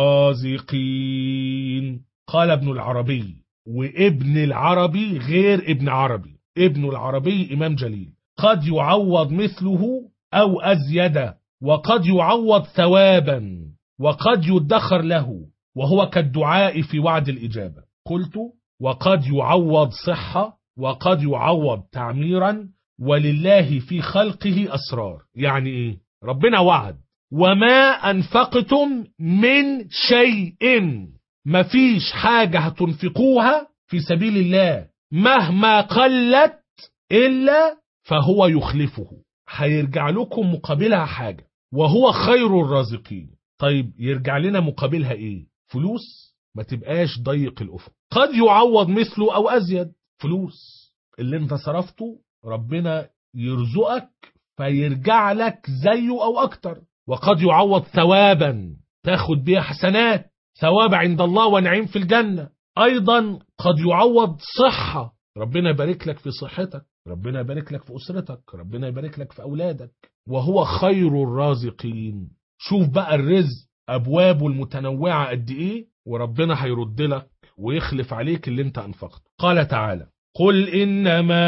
الرازقين. قال ابن العربي، وابن العربي غير ابن عربي، ابن العربي إمام جليل، قد يعوض مثله أو أزيد، وقد يعوض ثوابا، وقد يدخر له، وهو كالدعاء في وعد الإجابة. قلت وقد يعوض صحة، وقد يعوض تعميرا، ولله في خلقه أسرار. يعني إيه؟ ربنا وعد وما أنفقتم من شيء، مفيش حاجة هتنفقوها في سبيل الله مهما قلت إلا فهو يخلفه، هيرجع لكم مقابلها حاجة، وهو خير الرازقين. طيب يرجع لنا مقابلها إيه؟ فلوس؟ ما تبقاش ضيق الأفق. قد يعوض مثله أو أزيد. فلوس اللي انت صرفته ربنا يرزقك فيرجع لك زيه أو أكتر. وقد يعوض ثوابا تاخد بيها حسنات، ثواب عند الله ونعيم في الجنة. أيضا قد يعوض صحة، ربنا يبارك لك في صحتك، ربنا يبارك لك في أسرتك، ربنا يبارك لك في أولادك، وهو خير الرازقين. شوف بقى الرزق أبوابه المتنوعة قد إيه، وربنا هيرد لك ويخلف عليك اللي انت أنفقت. قال تعالى قل إنما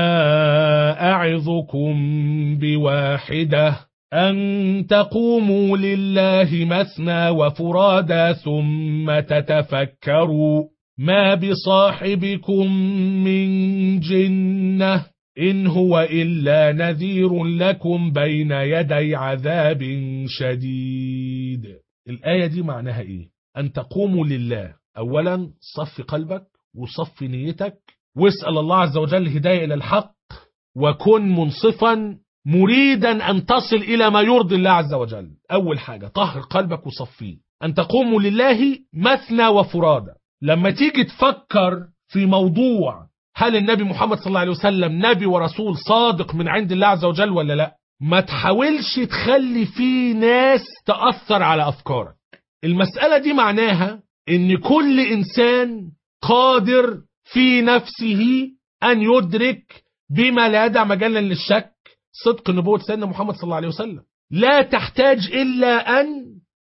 أعظكم بواحدة أن تقوموا لله مثنى وفرادا ثم تتفكروا ما بصاحبكم من جنة إن هو إلا نذير لكم بين يدي عذاب شديد. الآية دي معناها إيه؟ أن تقوموا لله. أولا صف قلبك وصف نيتك، واسأل الله عز وجل الهداية إلى الحق، وكن منصفا مريدا أن تصل إلى ما يرضي الله عز وجل. أول حاجة طهر قلبك وصفيه. أن تقوموا لله مثنى وفرادا. لما تيجي تفكر في موضوع هل النبي محمد صلى الله عليه وسلم نبي ورسول صادق من عند الله عز وجل ولا لا، ما تحاولش تخلي فيه ناس تأثر على أفكارك. المسألة دي معناها إن كل إنسان قادر في نفسه أن يدرك بما لا يدع مجالا للشك صدق نبوة سيدنا محمد صلى الله عليه وسلم. لا تحتاج إلا أن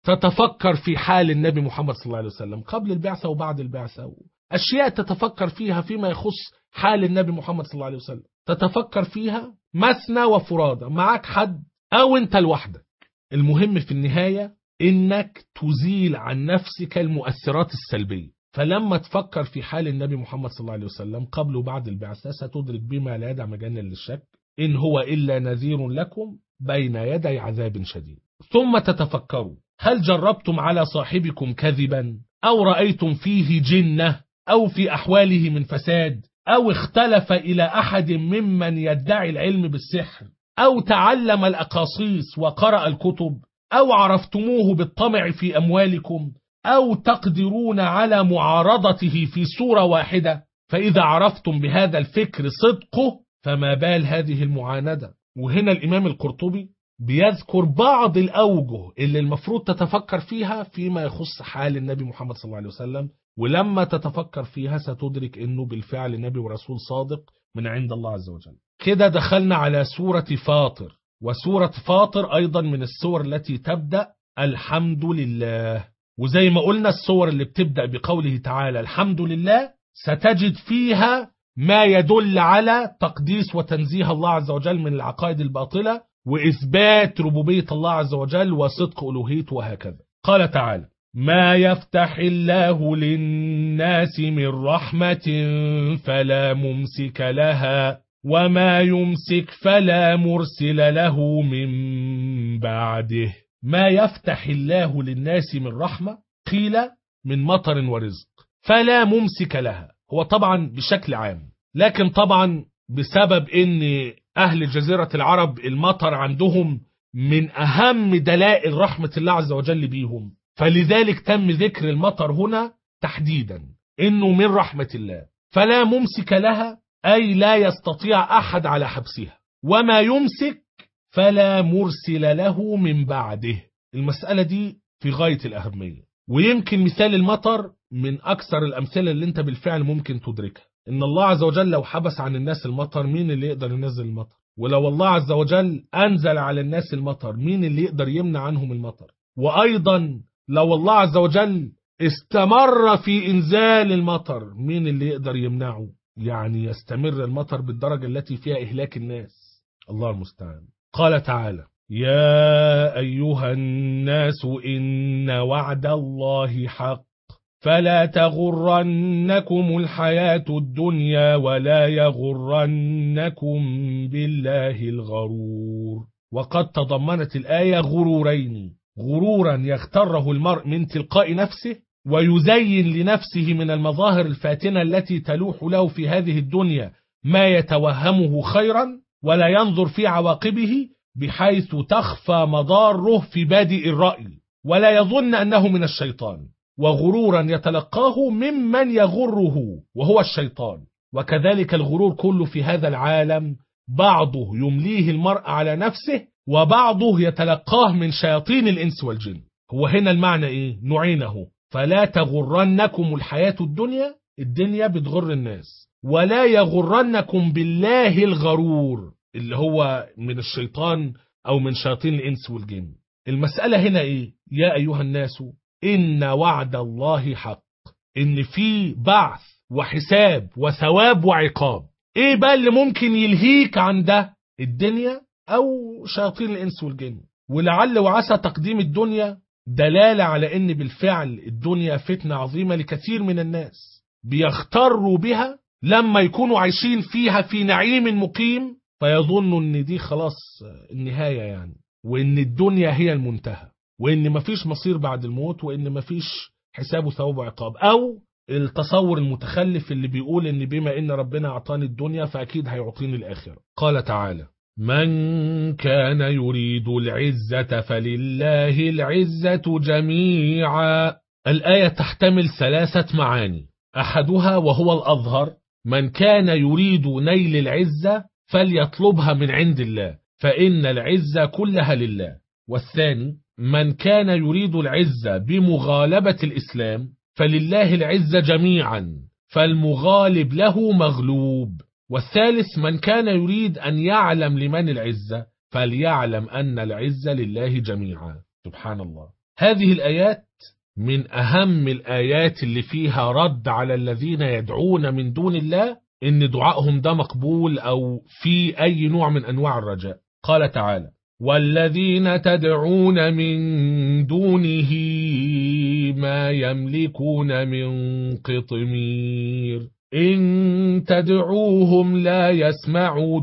تتفكر في حال النبي محمد صلى الله عليه وسلم قبل البعثة وبعد البعثة، أشياء تتفكر فيها فيما يخص حال النبي محمد صلى الله عليه وسلم، تتفكر فيها مثنى وفرادى، معك حد أو أنت لوحدك. المهم في النهاية إنك تزيل عن نفسك المؤثرات السلبية. فلما تفكر في حال النبي محمد صلى الله عليه وسلم قبل وبعد البعثة ستدرك بما لا يدع مجالا للشك إن هو إلا نذير لكم بين يدي عذاب شديد. ثم تتفكروا هل جربتم على صاحبكم كذبا، أو رأيتم فيه جنة، أو في أحواله من فساد، أو اختلف إلى أحد ممن يدعي العلم بالسحر، أو تعلم الأقاصيص وقرأ الكتب، أو عرفتموه بالطمع في أموالكم، أو تقدرون على معارضته في صورة واحدة. فإذا عرفتم بهذا الفكر صدقه فما بال هذه المعاندة. وهنا الإمام القرطبي بيذكر بعض الأوجه اللي المفروض تتفكر فيها فيما يخص حال النبي محمد صلى الله عليه وسلم، ولما تتفكر فيها ستدرك أنه بالفعل نبي ورسول صادق من عند الله عز وجل. كده دخلنا على سورة فاطر، وسورة فاطر أيضا من السور التي تبدأ الحمد لله. وزي ما قلنا السور اللي بتبدأ بقوله تعالى الحمد لله ستجد فيها ما يدل على تقديس وتنزيه الله عز وجل من العقائد الباطلة، وإثبات ربوبية الله عز وجل وصدق ألوهيته وهكذا. قال تعالى ما يفتح الله للناس من رحمة فلا ممسك لها وما يمسك فلا مرسل له من بعده. ما يفتح الله للناس من رحمة قيل من مطر ورزق فلا ممسك لها، هو طبعا بشكل عام، لكن طبعا بسبب ان اهل جزيرة العرب المطر عندهم من اهم دلائل رحمة الله عز وجل بيهم، فلذلك تم ذكر المطر هنا تحديدا انه من رحمة الله. فلا ممسك لها اي لا يستطيع احد على حبسها، وما يمسك فلا مرسل له من بعده. المسألة دي في غاية الأهمية، ويمكن مثال المطر من أكثر الأمثلة اللي انت بالفعل ممكن تدركها. إن الله عز وجل لو حبس عن الناس المطر مين اللي يقدر ينزل المطر؟ ولو الله عز وجل أنزل على الناس المطر مين اللي يقدر يمنع عنهم المطر؟ وأيضا لو الله عز وجل استمر في إنزال المطر مين اللي يقدر يمنعه؟ يعني يستمر المطر بالدرجة التي فيها إهلاك الناس. الله المستعان. قال تعالى: يا أيها الناس إن وعد الله حق فلا تغرنكم الحياة الدنيا ولا يغرنكم بالله الغرور. وقد تضمنت الآية غرورين: غرورا يغتره المرء من تلقاء نفسه ويزين لنفسه من المظاهر الفاتنة التي تلوح له في هذه الدنيا ما يتوهمه خيرا ولا ينظر في عواقبه بحيث تخفى مضاره في بادئ الرأي ولا يظن أنه من الشيطان، وغرورا يتلقاه ممن يغره وهو الشيطان. وكذلك الغرور كله في هذا العالم بعضه يمليه المرء على نفسه وبعضه يتلقاه من شياطين الإنس والجن. هو هنا المعنى إيه؟ نوعينه: فلا تغرنكم الحياة الدنيا بتغر الناس، ولا يغرنكم بالله الغرور اللي هو من الشيطان أو من شياطين الإنس والجن. المسألة هنا إيه؟ يا أيها الناس إن وعد الله حق، إن في بعث وحساب وثواب وعقاب. إيه بقى اللي ممكن يلهيك عن ده؟ الدنيا أو شياطين الإنس والجن. ولعل وعسى تقديم الدنيا دلالة على إن بالفعل الدنيا فتنة عظيمة لكثير من الناس بيختروا بها لما يكونوا عايشين فيها في نعيم مقيم، فيظنوا إن دي خلاص النهاية يعني، وإن الدنيا هي المنتهى، وإن مفيش مصير بعد الموت، وإن مفيش حساب وثواب وعقاب. أو التصور المتخلف اللي بيقول إن بما إن ربنا أعطاني الدنيا فأكيد هيعطيني الآخرة. قال تعالى: من كان يريد العزة فلله العزة جميعا. الآية تحتمل 3 معاني، أحدها وهو الأظهر: من كان يريد نيل العزة فليطلبها من عند الله فإن العزة كلها لله. والثاني: من كان يريد العزة بمغالبة الإسلام فلله العزة جميعا فالمغالب له مغلوب. والثالث: من كان يريد أن يعلم لمن العزة فليعلم أن العزة لله جميعا. سبحان الله. هذه الآيات من أهم الآيات اللي فيها رد على الذين يدعون من دون الله إن دعائهم ده مقبول أو في أي نوع من أنواع الرجاء. قال تعالى: والذين تدعون من دونه ما يملكون من قطمير إن تدعوهم لا يسمعوا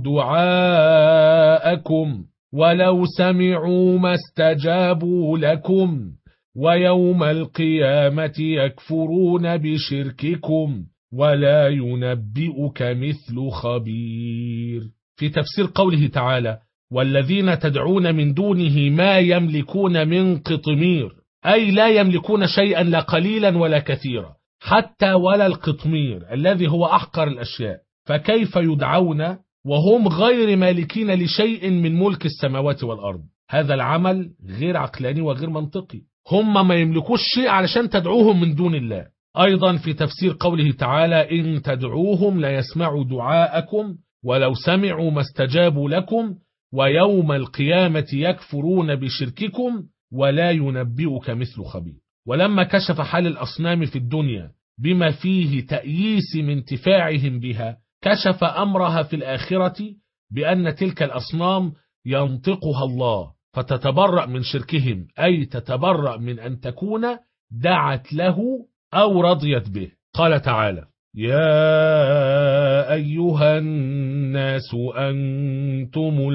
دعاءكم ولو سمعوا ما استجابوا لكم ويوم القيامة يكفرون بشرككم ولا ينبئك مثل خبير. في تفسير قوله تعالى: والذين تدعون من دونه ما يملكون من قطمير، أي لا يملكون شيئا لا قليلا ولا كثيرا، حتى ولا القطمير الذي هو أحقر الأشياء، فكيف يدعون وهم غير مالكين لشيء من ملك السماوات والأرض؟ هذا العمل غير عقلاني وغير منطقي. هم ما يملكوش شيء علشان تدعوهم من دون الله. أيضا في تفسير قوله تعالى: إن تدعوهم لا يسمعوا دعاءكم ولو سمعوا ما استجابوا لكم ويوم القيامة يكفرون بشرككم ولا ينبئك مثل خبير. ولما كشف حال الأصنام في الدنيا بما فيه تأييس من انتفاعهم بها، كشف أمرها في الآخرة بأن تلك الأصنام ينطقها الله فتتبرأ من شركهم، أي تتبرأ من أن تكون دعت له أو رضيت به. قال تعالى: يا أيها الناس أنتم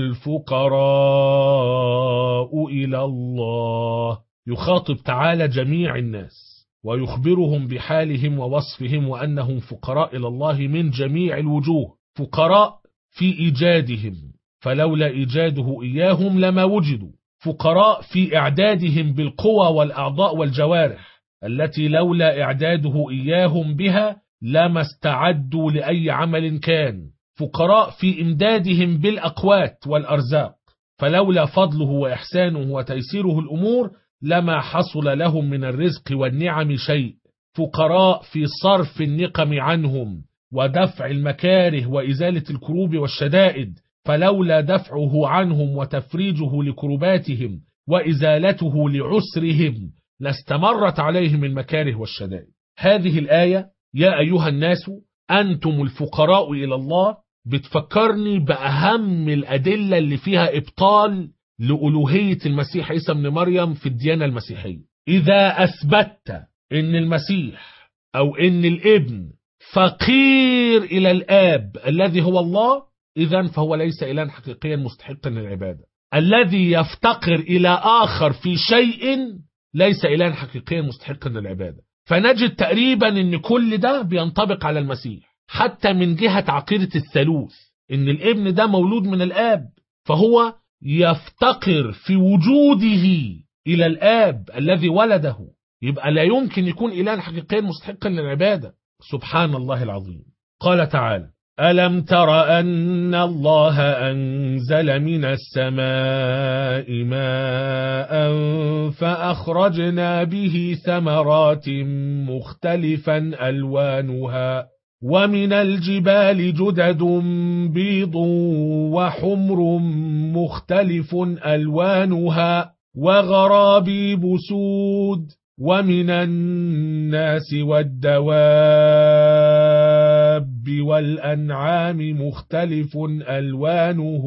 الفقراء إلى الله. يخاطب تعالى جميع الناس ويخبرهم بحالهم ووصفهم وأنهم فقراء إلى الله من جميع الوجوه. فقراء في إيجادهم، فلولا إيجاده إياهم لما وجدوا. فقراء في إعدادهم بالقوى والأعضاء والجوارح التي لولا إعداده إياهم بها لما استعدوا لأي عمل كان. فقراء في إمدادهم بالأقوات والأرزاق، فلولا فضله وإحسانه وتيسيره الأمور لما حصل لهم من الرزق والنعم شيء. فقراء في صرف النقم عنهم ودفع المكاره وإزالة الكروب والشدائد، فلولا دفعه عنهم وتفريجه لكرباتهم وإزالته لعسرهم لاستمرت عليهم المكاره والشدائد. هذه الآية يا أيها الناس أنتم الفقراء إلى الله بتفكرني بأهم الأدلة اللي فيها إبطال لألوهية المسيح عيسى ابن مريم في الديانة المسيحية. إذا أثبتت إن المسيح أو إن الابن فقير إلى الآب الذي هو الله، إذن فهو ليس إلها حقيقيا مستحقا للعبادة. الذي يفتقر إلى آخر في شيء ليس إلها حقيقيا مستحقا للعبادة. فنجد تقريبا إن كل ده بينطبق على المسيح، حتى من جهة عقيدة الثالوث، إن الابن ده مولود من الآب، فهو يفتقر في وجوده إلى الآب الذي ولده، يبقى لا يمكن يكون إلها حقيقيا مستحقا للعبادة. سبحان الله العظيم. قال تعالى: ألم تر أن الله أنزل من السماء ماء فأخرجنا به ثمرات مختلفا ألوانها ومن الجبال جدد بيض وحمر مختلف ألوانها وغرابيب سود ومن الناس والدواب والأنعام مختلف ألوانه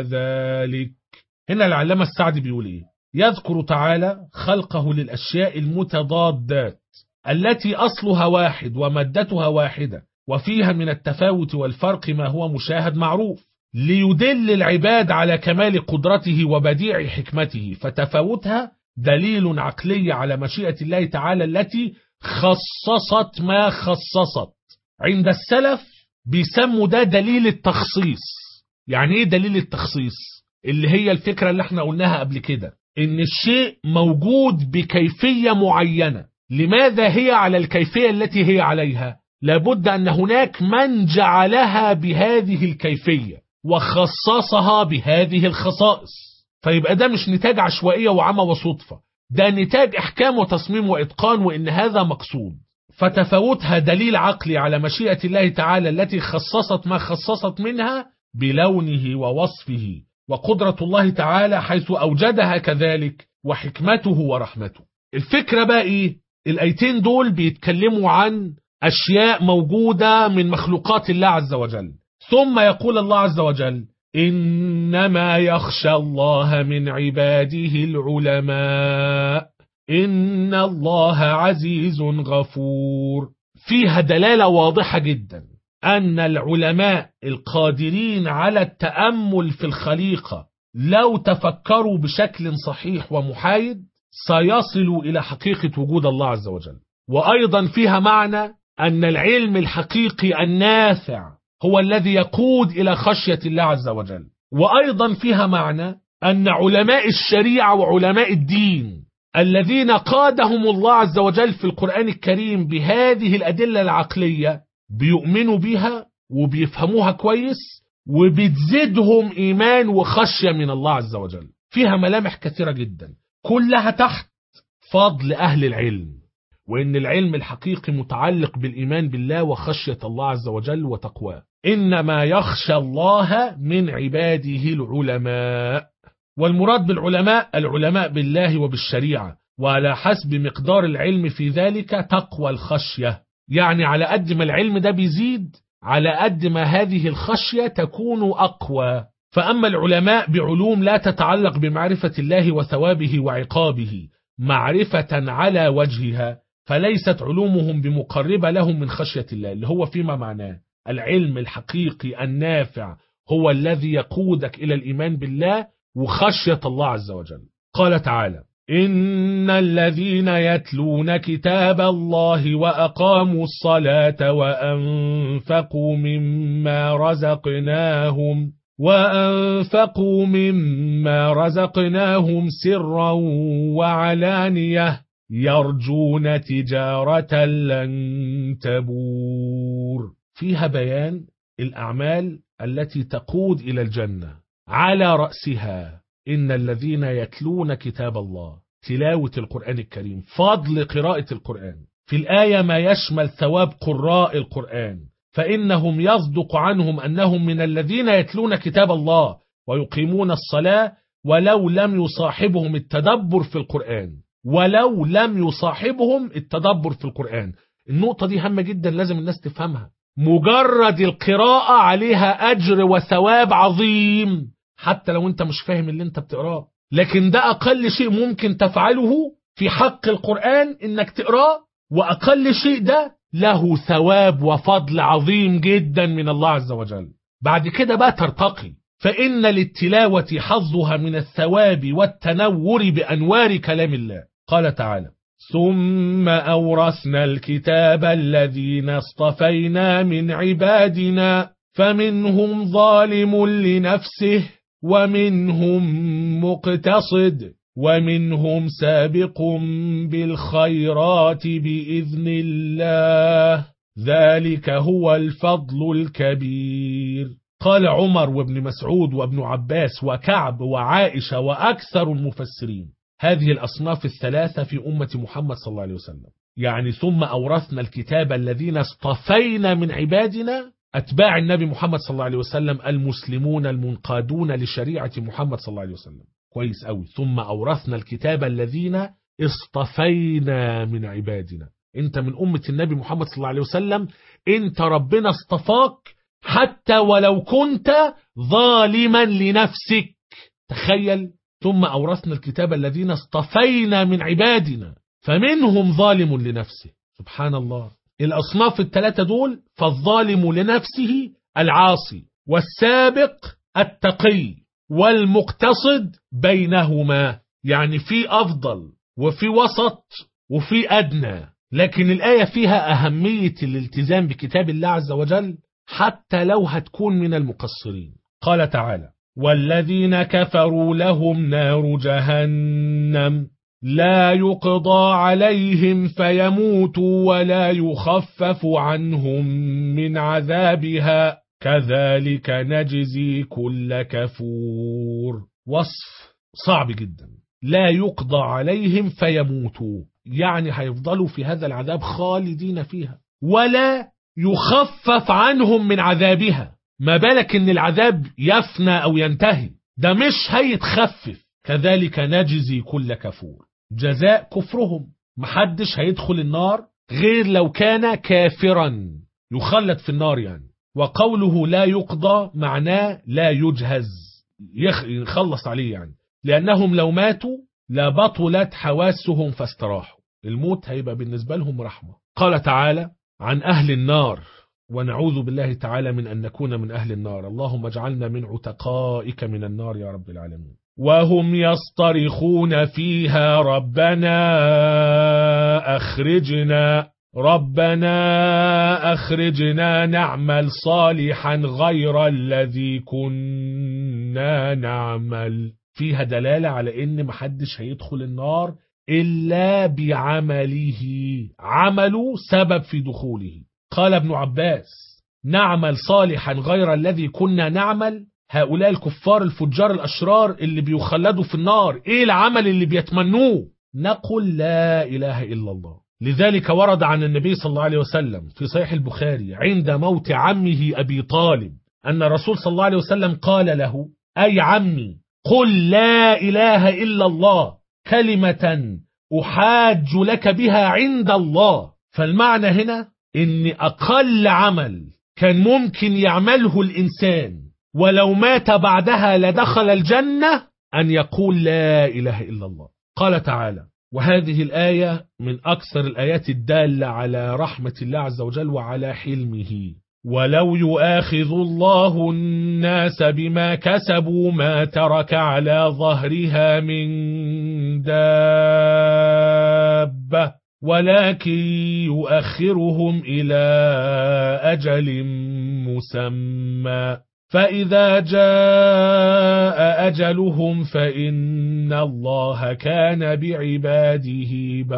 كذلك. هنا العلامة السعدي بيقول إيه؟ يذكر تعالى خلقه للأشياء المتضادات التي أصلها واحد ومادتها واحدة وفيها من التفاوت والفرق ما هو مشاهد معروف، ليدل العباد على كمال قدرته وبديع حكمته، فتفاوتها دليل عقلي على مشيئة الله تعالى التي خصصت ما خصصت. عند السلف بيسموا ده دليل التخصيص. يعني ايه دليل التخصيص؟ اللي هي الفكرة اللي احنا قلناها قبل كده، ان الشيء موجود بكيفية معينة. لماذا هي على الكيفية التي هي عليها؟ لابد أن هناك من جعلها بهذه الكيفية وخصصها بهذه الخصائص. فيبقى ده مش نتاج عشوائية وعمى وصدفة، ده نتاج إحكام وتصميم وإتقان، وإن هذا مقصود. فتفاوتها دليل عقلي على مشيئة الله تعالى التي خصصت ما خصصت منها بلونه ووصفه، وقدرة الله تعالى حيث أوجدها كذلك، وحكمته ورحمته. الفكرة بقى إيه؟ الآيتين دول بيتكلموا عن أشياء موجودة من مخلوقات الله عز وجل، ثم يقول الله عز وجل: إنما يخشى الله من عباده العلماء إن الله عزيز غفور. فيها دلالة واضحة جدا أن العلماء القادرين على التأمل في الخليقة لو تفكروا بشكل صحيح ومحايد سيصلوا إلى حقيقة وجود الله عز وجل. وأيضا فيها معنى أن العلم الحقيقي النافع هو الذي يقود إلى خشية الله عز وجل. وأيضا فيها معنى أن علماء الشريعة وعلماء الدين الذين قادهم الله عز وجل في القرآن الكريم بهذه الأدلة العقلية بيؤمنوا بها وبيفهموها كويس، وبتزيدهم إيمان وخشية من الله عز وجل. فيها ملامح كثيرة جدا كلها تحت فضل أهل العلم، وإن العلم الحقيقي متعلق بالإيمان بالله وخشية الله عز وجل وتقواه. إنما يخشى الله من عباده العلماء. والمراد بالعلماء العلماء بالله وبالشريعة، وعلى حسب مقدار العلم في ذلك تقوى الخشية. يعني على قد ما العلم ده بيزيد على قد ما هذه الخشية تكون أقوى. فأما العلماء بعلوم لا تتعلق بمعرفة الله وثوابه وعقابه، معرفة على وجهها، فليست علومهم بمقربة لهم من خشية الله، اللي هو فيما معناه العلم الحقيقي النافع هو الذي يقودك إلى الإيمان بالله وخشية الله عز وجل. قال تعالى: إن الذين يتلون كتاب الله وأقاموا الصلاة وأنفقوا مما رزقناهم سرا وعلانية يرجون تجارة لن تبور. فيها بيان الأعمال التي تقود إلى الجنة، على رأسها إن الذين يتلون كتاب الله، تلاوة القرآن الكريم، فضل قراءة القرآن. في الآية ما يشمل ثواب قراء القرآن، فإنهم يصدق عنهم أنهم من الذين يتلون كتاب الله ويقيمون الصلاة ولو لم يصاحبهم التدبر في القرآن. النقطة دي هامة جدا، لازم الناس تفهمها. مجرد القراءة عليها أجر وثواب عظيم، حتى لو انت مش فاهم اللي انت بتقراه، لكن ده أقل شيء ممكن تفعله في حق القرآن إنك تقراه، وأقل شيء ده له ثواب وفضل عظيم جدا من الله عز وجل. بعد كده بقى ترتقي، فإن للتلاوة حظها من الثواب والتنور بأنوار كلام الله. قال تعالى: ثم أورثنا الكتاب الذين اصطفينا من عبادنا فمنهم ظالم لنفسه ومنهم مقتصد ومنهم سابق بالخيرات بإذن الله ذلك هو الفضل الكبير. قال عمر وابن مسعود وابن عباس وكعب وعائشة وأكثر المفسرين. هذه الأصناف الثلاثة في أمة محمد صلى الله عليه وسلم، يعني ثم أورثنا الكتاب الذين اصطفينا من عبادنا، أتباع النبي محمد صلى الله عليه وسلم، المسلمون المنقادون لشريعة محمد صلى الله عليه وسلم. كويس قوي. ثم أورثنا الكتاب الذين اصطفينا من عبادنا، انت من أمة النبي محمد صلى الله عليه وسلم، انت ربنا اصطفاك حتى ولو كنت ظالما لنفسك. تخيل، ثم أورثنا الكتاب الذين اصطفينا من عبادنا فمنهم ظالم لنفسه. سبحان الله. الأصناف الثلاثة دول، فالظالم لنفسه العاصي، والسابق التقي، والمقتصد بينهما، يعني في أفضل وفي وسط وفي أدنى. لكن الآية فيها أهمية الالتزام بكتاب الله عز وجل حتى لو هتكون من المقصرين. قال تعالى: والذين كفروا لهم نار جهنم لا يقضى عليهم فيموتوا ولا يخفف عنهم من عذابها كذلك نجزي كل كفور. وصف صعب جدا، لا يقضى عليهم فيموتوا، يعني هيفضلوا في هذا العذاب خالدين فيها، ولا يخفف عنهم من عذابها. ما بالك ان العذاب يفنى او ينتهي، ده مش هيتخفف. كذلك نجزي كل كفور، جزاء كفرهم. محدش هيدخل النار غير لو كان كافرا يخلد في النار يعني. وقوله لا يقضى معناه لا يجهز، يخلص عليه يعني، لأنهم لو ماتوا لبطلت حواسهم فاستراحوا، الموت هيبقى بالنسبة لهم رحمة. قال تعالى عن أهل النار، ونعوذ بالله تعالى من أن نكون من أهل النار، اللهم اجعلنا من عتقائك من النار يا رب العالمين. وهم يصطرخون فيها ربنا أخرجنا نعمل صالحا غير الذي كنا نعمل. فيها دلالة على إن محدش هيدخل النار إلا بعمله، عمله سبب في دخوله. قال ابن عباس: نعمل صالحا غير الذي كنا نعمل، هؤلاء الكفار الفجار الأشرار اللي بيخلدوا في النار، إيه العمل اللي بيتمنوه؟ نقول لا إله إلا الله. لذلك ورد عن النبي صلى الله عليه وسلم في صحيح البخاري عند موت عمه أبي طالب أن الرسول صلى الله عليه وسلم قال له: أي عمي، قل لا إله إلا الله كلمة أحاج لك بها عند الله. فالمعنى هنا إن أقل عمل كان ممكن يعمله الإنسان ولو مات بعدها لدخل الجنة أن يقول لا إله إلا الله. قال تعالى: وهذه الآية من أكثر الآيات الدالة على رحمة الله عز وجل وعلى حلمه. ولو يؤاخذ الله الناس بما كسبوا ما ترك على ظهرها من دابة ولكن يؤخرهم إلى أجل مسمى فإذا جاء أجلهم فإن الله كان بعباده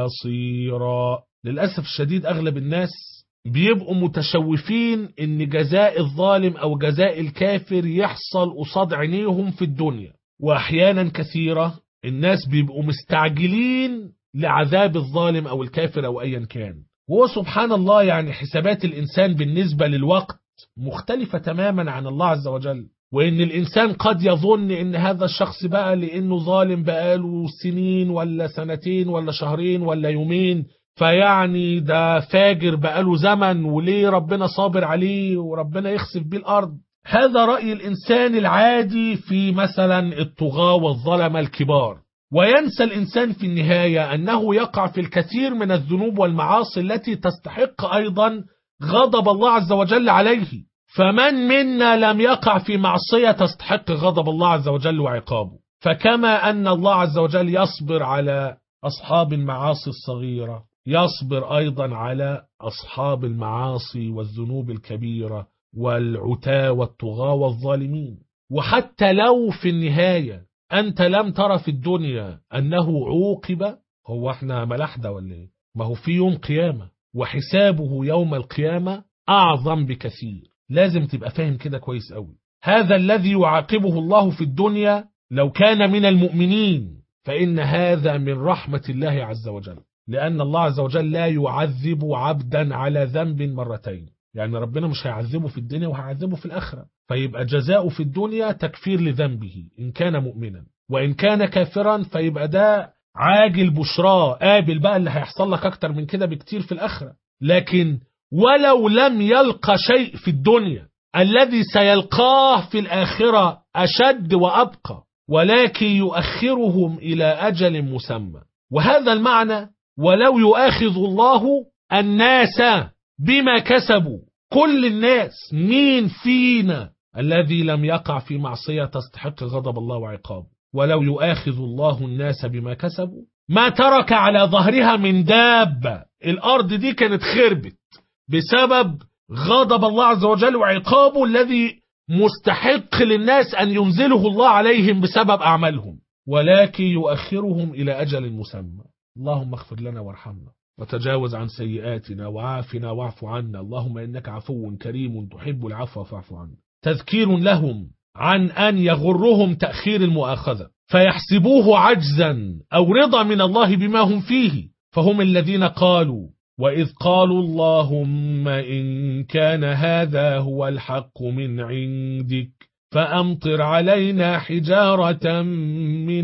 بصيرا. للأسف الشديد أغلب الناس بيبقوا متشوفين إن جزاء الظالم أو جزاء الكافر يحصل قصاد عينيهم في الدنيا، وأحيانا كثيرة الناس بيبقوا مستعجلين لعذاب الظالم أو الكافر أو أيا كان. وهو سبحان الله يعني حسابات الإنسان بالنسبة للوقت مختلفة تماما عن الله عز وجل، وإن الإنسان قد يظن إن هذا الشخص بقى لأنه ظالم بقاله سنين ولا سنتين ولا شهرين ولا يومين فيعني ده فاجر بقاله زمن وليه ربنا صابر عليه وربنا يخسف بيه الأرض. هذا رأي الإنسان العادي في مثلا الطغاة والظلمة الكبار، وينسى الإنسان في النهاية أنه يقع في الكثير من الذنوب والمعاصي التي تستحق أيضا غضب الله عز وجل عليه. فمن منا لم يقع في معصية تستحق غضب الله عز وجل وعقابه؟ فكما أن الله عز وجل يصبر على أصحاب المعاصي الصغيرة يصبر أيضا على أصحاب المعاصي والذنوب الكبيرة والعتاة والطغاة والظالمين. وحتى لو في النهاية أنت لم ترى في الدنيا أنه عوقب، هو احنا ملحدة ولا ايه؟ ما هو في يوم قيامة وحسابه يوم القيامة أعظم بكثير. لازم تبقى فاهم كده كويس قوي. هذا الذي يعاقبه الله في الدنيا لو كان من المؤمنين فإن هذا من رحمة الله عز وجل، لأن الله عز وجل لا يعذب عبدا على ذنب مرتين. يعني ربنا مش هيعذبه في الدنيا وهيعذبه في الآخرة، فيبقى جزاؤه في الدنيا تكفير لذنبه إن كان مؤمنا، وإن كان كافرا فيبقى ده عاجل بشراه قابل بقى اللي هيحصل لك أكتر من كده بكتير في الآخرة. لكن ولو لم يلقى شيء في الدنيا الذي سيلقاه في الآخرة أشد وأبقى، ولكن يؤخرهم إلى أجل مسمى. وهذا المعنى ولو يؤاخذ الله الناس بما كسبوا، كل الناس، مين فينا الذي لم يقع في معصية تستحق غضب الله وعقابه؟ ولو يؤاخذ الله الناس بما كسبوا ما ترك على ظهرها من دابة. الأرض دي كانت خربت بسبب غضب الله عز وجل وعقابه الذي مستحق للناس أن ينزله الله عليهم بسبب أعمالهم، ولكن يؤخرهم إلى أجل مسمى. اللهم اغفر لنا وارحمنا وتجاوز عن سيئاتنا وعافنا واعف عنا، اللهم إنك عفو كريم تحب العفو فاعف عنا. تذكير لهم عن أن يغرهم تأخير المؤاخذة فيحسبوه عجزا أو رضا من الله بما هم فيه، فهم الذين قالوا وإذ قالوا اللهم إن كان هذا هو الحق من عندك فأمطر علينا حجارة من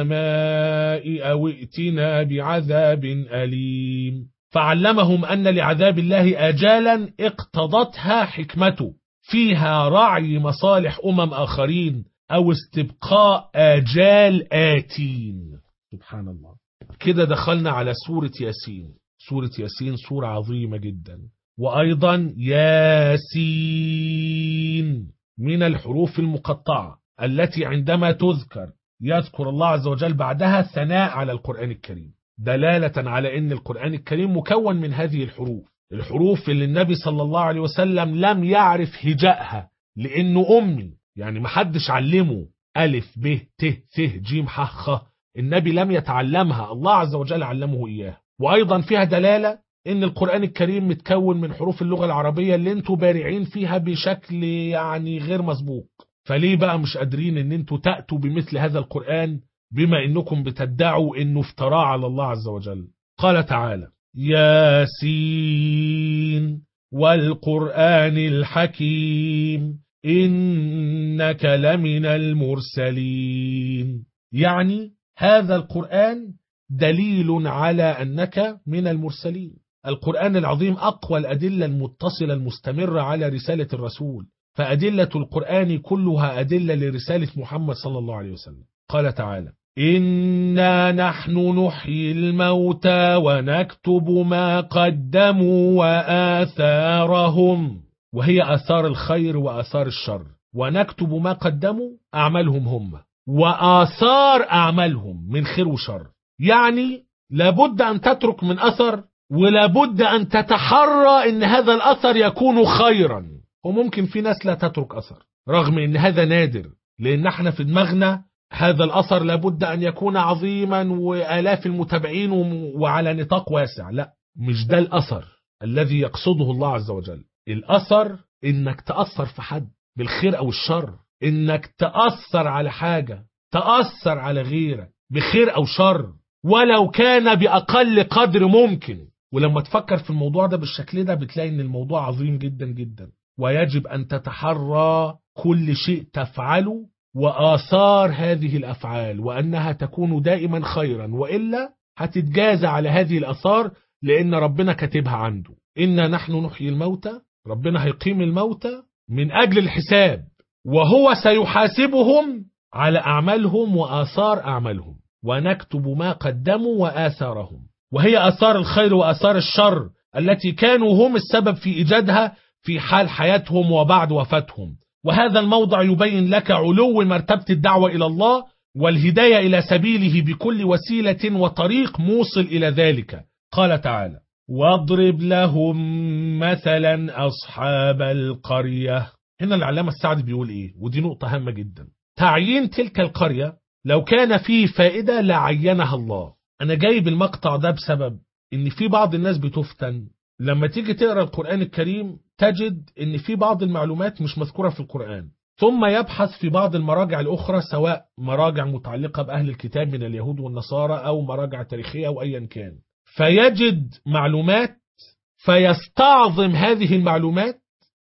السماء أو ائتنا بعذاب أليم. فعلمهم أن لعذاب الله آجالا اقتضتها حكمته فيها رعي مصالح آخرين أو استبقاء آجال آتين. سبحان الله. كده دخلنا على سورة ياسين. سورة ياسين سورة عظيمة جدا، وأيضا ياسين من الحروف المقطعة التي عندما يذكر الله عز وجل بعدها ثناء على القرآن الكريم، دلالة على أن القرآن الكريم مكون من هذه الحروف اللي النبي صلى الله عليه وسلم لم يعرف هجائها لأنه أمي، يعني محدش علمه ألف ب ت ث ج ح خ، النبي لم يتعلمها، الله عز وجل علمه إياها. وأيضا فيها دلالة إن القرآن الكريم متكون من حروف اللغة العربية اللي انتوا بارعين فيها بشكل يعني غير مسبوق، فليه بقى مش قادرين ان انتوا تأتوا بمثل هذا القرآن بما انكم بتدعوا انه افتراء على الله عز وجل؟ قال تعالى ياسين والقرآن الحكيم إنك لمن المرسلين، يعني هذا القرآن دليل على أنك من المرسلين. القرآن العظيم أقوى الأدلة المتصلة المستمرة على رسالة الرسول، فأدلة القرآن كلها أدلة لرسالة محمد صلى الله عليه وسلم. قال تعالى إنا نحن نحيي الموتى ونكتب ما قدموا وآثارهم، وهي آثار الخير وآثار الشر. ونكتب ما قدموا أعمالهم هم، وآثار أعمالهم من خير وشر. يعني لابد أن تترك من أثر، ولابد أن تتحرى أن هذا الأثر يكون خيرا. وممكن في ناس لا تترك أثر رغم أن هذا نادر، لأن احنا في دماغنا هذا الأثر لابد أن يكون عظيما وآلاف المتابعين وعلى نطاق واسع. لا، مش ده الأثر الذي يقصده الله عز وجل. الأثر إنك تأثر في حد بالخير أو الشر، إنك تأثر على حاجة، تأثر على غيرك بخير أو شر، ولو كان بأقل قدر ممكن. ولما تفكر في الموضوع ده بالشكل ده بتلاقي إن الموضوع عظيم جدا جدا، ويجب أن تتحرى كل شيء تفعله وآثار هذه الأفعال، وأنها تكون دائما خيرا، وإلا هتتجازى على هذه الآثار، لأن ربنا كاتبها عنده. إنا نحن نحيي الموتى، ربنا هيقيم الموتى من أجل الحساب، وهو سيحاسبهم على أعمالهم وآثار أعمالهم. ونكتب ما قدموا وآثارهم، وهي آثار الخير وآثار الشر التي كانوا هم السبب في إيجادها في حال حياتهم وبعد وفاتهم. وهذا الموضع يبين لك علو مرتبة الدعوة إلى الله والهداية إلى سبيله بكل وسيلة وطريق موصل إلى ذلك. قال تعالى: واضرب لهم مثلا أصحاب القرية. هنا العلامة السعدي بيقول إيه، ودي نقطة هامة جدا: تعيين تلك القرية لو كان فيه فائدة لعينها الله. أنا جايب المقطع ده بسبب إن في بعض الناس بتفتن لما تيجي تقرأ القرآن الكريم، تجد إن في بعض المعلومات مش مذكورة في القرآن، ثم يبحث في بعض المراجع الأخرى، سواء مراجع متعلقة بأهل الكتاب من اليهود والنصارى أو مراجع تاريخية أو أيا كان، فيجد معلومات فيستعظم هذه المعلومات،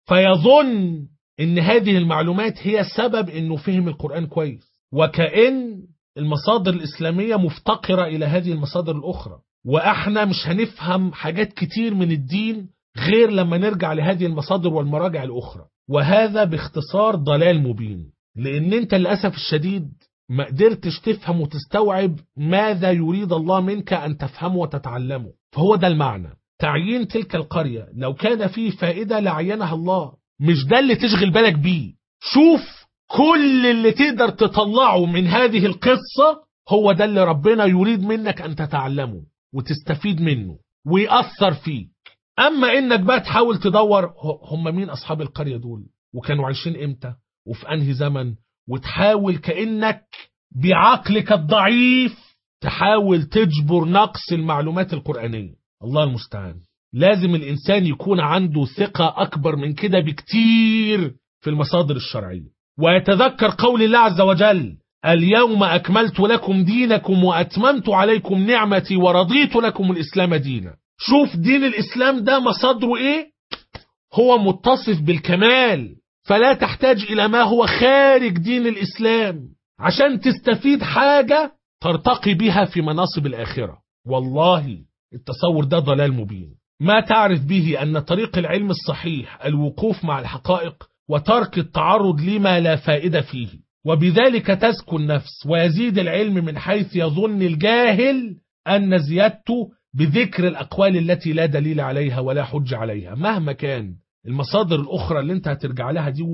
فيظن إن هذه المعلومات هي سبب إنه فهم القرآن كويس، وكأن المصادر الإسلامية مفتقرة إلى هذه المصادر الأخرى، وإحنا مش هنفهم حاجات كتير من الدين غير لما نرجع لهذه المصادر والمراجع الأخرى. وهذا باختصار ضلال مبين، لأن أنت للأسف الشديد ما قدرتش تفهم وتستوعب ماذا يريد الله منك أن تفهمه وتتعلمه. فهو ده المعنى، تعيين تلك القرية لو كان فيه فائدة لعينها الله، مش ده اللي تشغل بالك بيه. شوف كل اللي تقدر تطلعه من هذه القصة، هو ده اللي ربنا يريد منك أن تتعلمه وتستفيد منه ويأثر فيك. أما إنك بقى تحاول تدور هم مين أصحاب القرية دول، وكانوا عايشين إمتى وفي أنهي زمن، وتحاول كأنك بعقلك الضعيف تحاول تجبر نقص المعلومات القرآنية. الله المستعان. لازم الإنسان يكون عنده ثقة أكبر من كده بكتير في المصادر الشرعية، ويتذكر قول الله عز وجل: اليوم أكملت لكم دينكم وأتممت عليكم نعمتي ورضيت لكم الإسلام دينا. شوف دين الإسلام ده مصادره إيه؟ هو متصف بالكمال، فلا تحتاج إلى ما هو خارج دين الإسلام عشان تستفيد حاجة ترتقي بها في مناصب الآخرة. والله التصور ده ضلال مبين. ما تعرف به أن طريق العلم الصحيح الوقوف مع الحقائق وترك التعرض لما لا فائدة فيه، وبذلك تزكو النفس ويزيد العلم من حيث يظن الجاهل أن زيادته بذكر الأقوال التي لا دليل عليها ولا حج عليها. مهما كان المصادر الأخرى اللي انت هترجع لها دي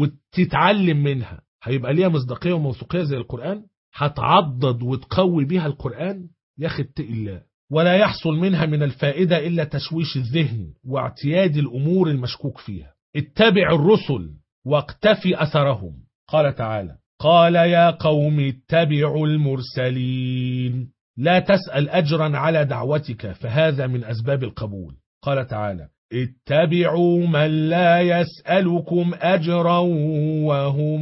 وتتعلم منها هيبقى ليها مصداقية وموثوقية زي القرآن، هتعضد وتقوي بها القرآن، ياخد الله، ولا يحصل منها من الفائدة إلا تشويش الذهن واعتياد الأمور المشكوك فيها. اتبع الرسل واقتفي أثرهم. قال تعالى: قال يا قوم اتبعوا المرسلين. لا تسأل أجرا على دعوتك فهذا من أسباب القبول. قال تعالى: اتبعوا من لا يسألكم أجرا وهم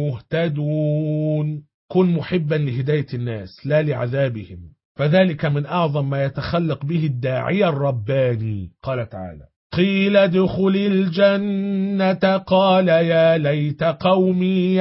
مهتدون. كن محبا لهداية الناس لا لعذابهم، فذلك من أعظم ما يتخلق به الداعية الرباني. قال تعالى: قيل ادخل الجنة قال يا ليت قومي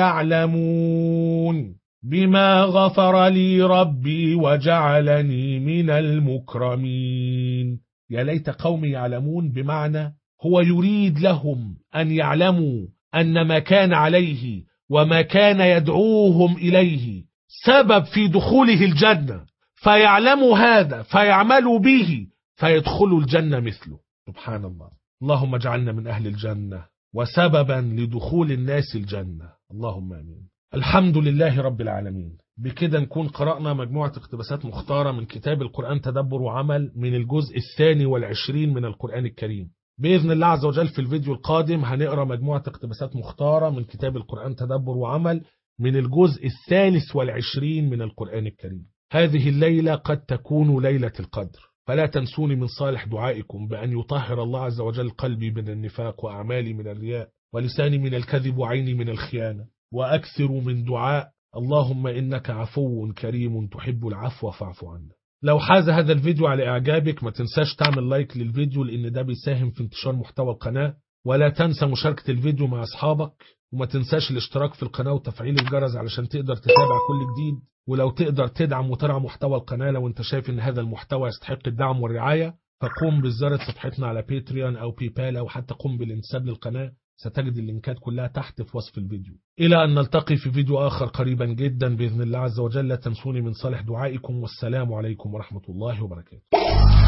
يعلمون بما غفر لي ربي وجعلني من المكرمين. يا ليت قومي يعلمون بمعنى هو يريد لهم أن يعلموا أن ما كان عليه وما كان يدعوهم إليه سبب في دخوله الجنة، فيعلموا هذا فيعملوا به فيدخلوا الجنة مثله. سبحان الله. اللهم اجعلنا من أهل الجنة وسببا لدخول الناس الجنة، اللهم آمين. الحمد لله رب العالمين. بكده نكون قرأنا مجموعة اقتباسات مختارة من كتاب القرآن تدبر وعمل من الجزء 22 من القرآن الكريم. بإذن الله عز وجل في الفيديو القادم هنقرأ مجموعة اقتباسات مختارة من كتاب القرآن تدبر وعمل من الجزء 23 من القرآن الكريم. هذه الليلة قد تكون ليلة القدر، فلا تنسوني من صالح دعائكم بأن يطهر الله عز وجل قلبي من النفاق وأعمالي من الرياء ولساني من الكذب وعيني من الخيانة، وأكثر من دعاء اللهم إنك عفو كريم تحب العفو فاعف عنا. لو حاز هذا الفيديو على إعجابك ما تنساش تعمل لايك للفيديو لأن ده بيساهم في انتشار محتوى القناة، ولا تنسى مشاركة الفيديو مع أصحابك، وما تنساش الاشتراك في القناة وتفعيل الجرس علشان تقدر تتابع كل جديد. ولو تقدر تدعم وترعى محتوى القناة لو انت شايف ان هذا المحتوى يستحق الدعم والرعاية، فقوم بزيارة صفحتنا على باتريون أو بيبال أو حتى قم بالانتساب للقناة. ستجد اللينكات كلها تحت في وصف الفيديو. إلى أن نلتقي في فيديو آخر قريبا جدا بإذن الله عز وجل. لا تنسوني من صالح دعائكم، والسلام عليكم ورحمة الله وبركاته.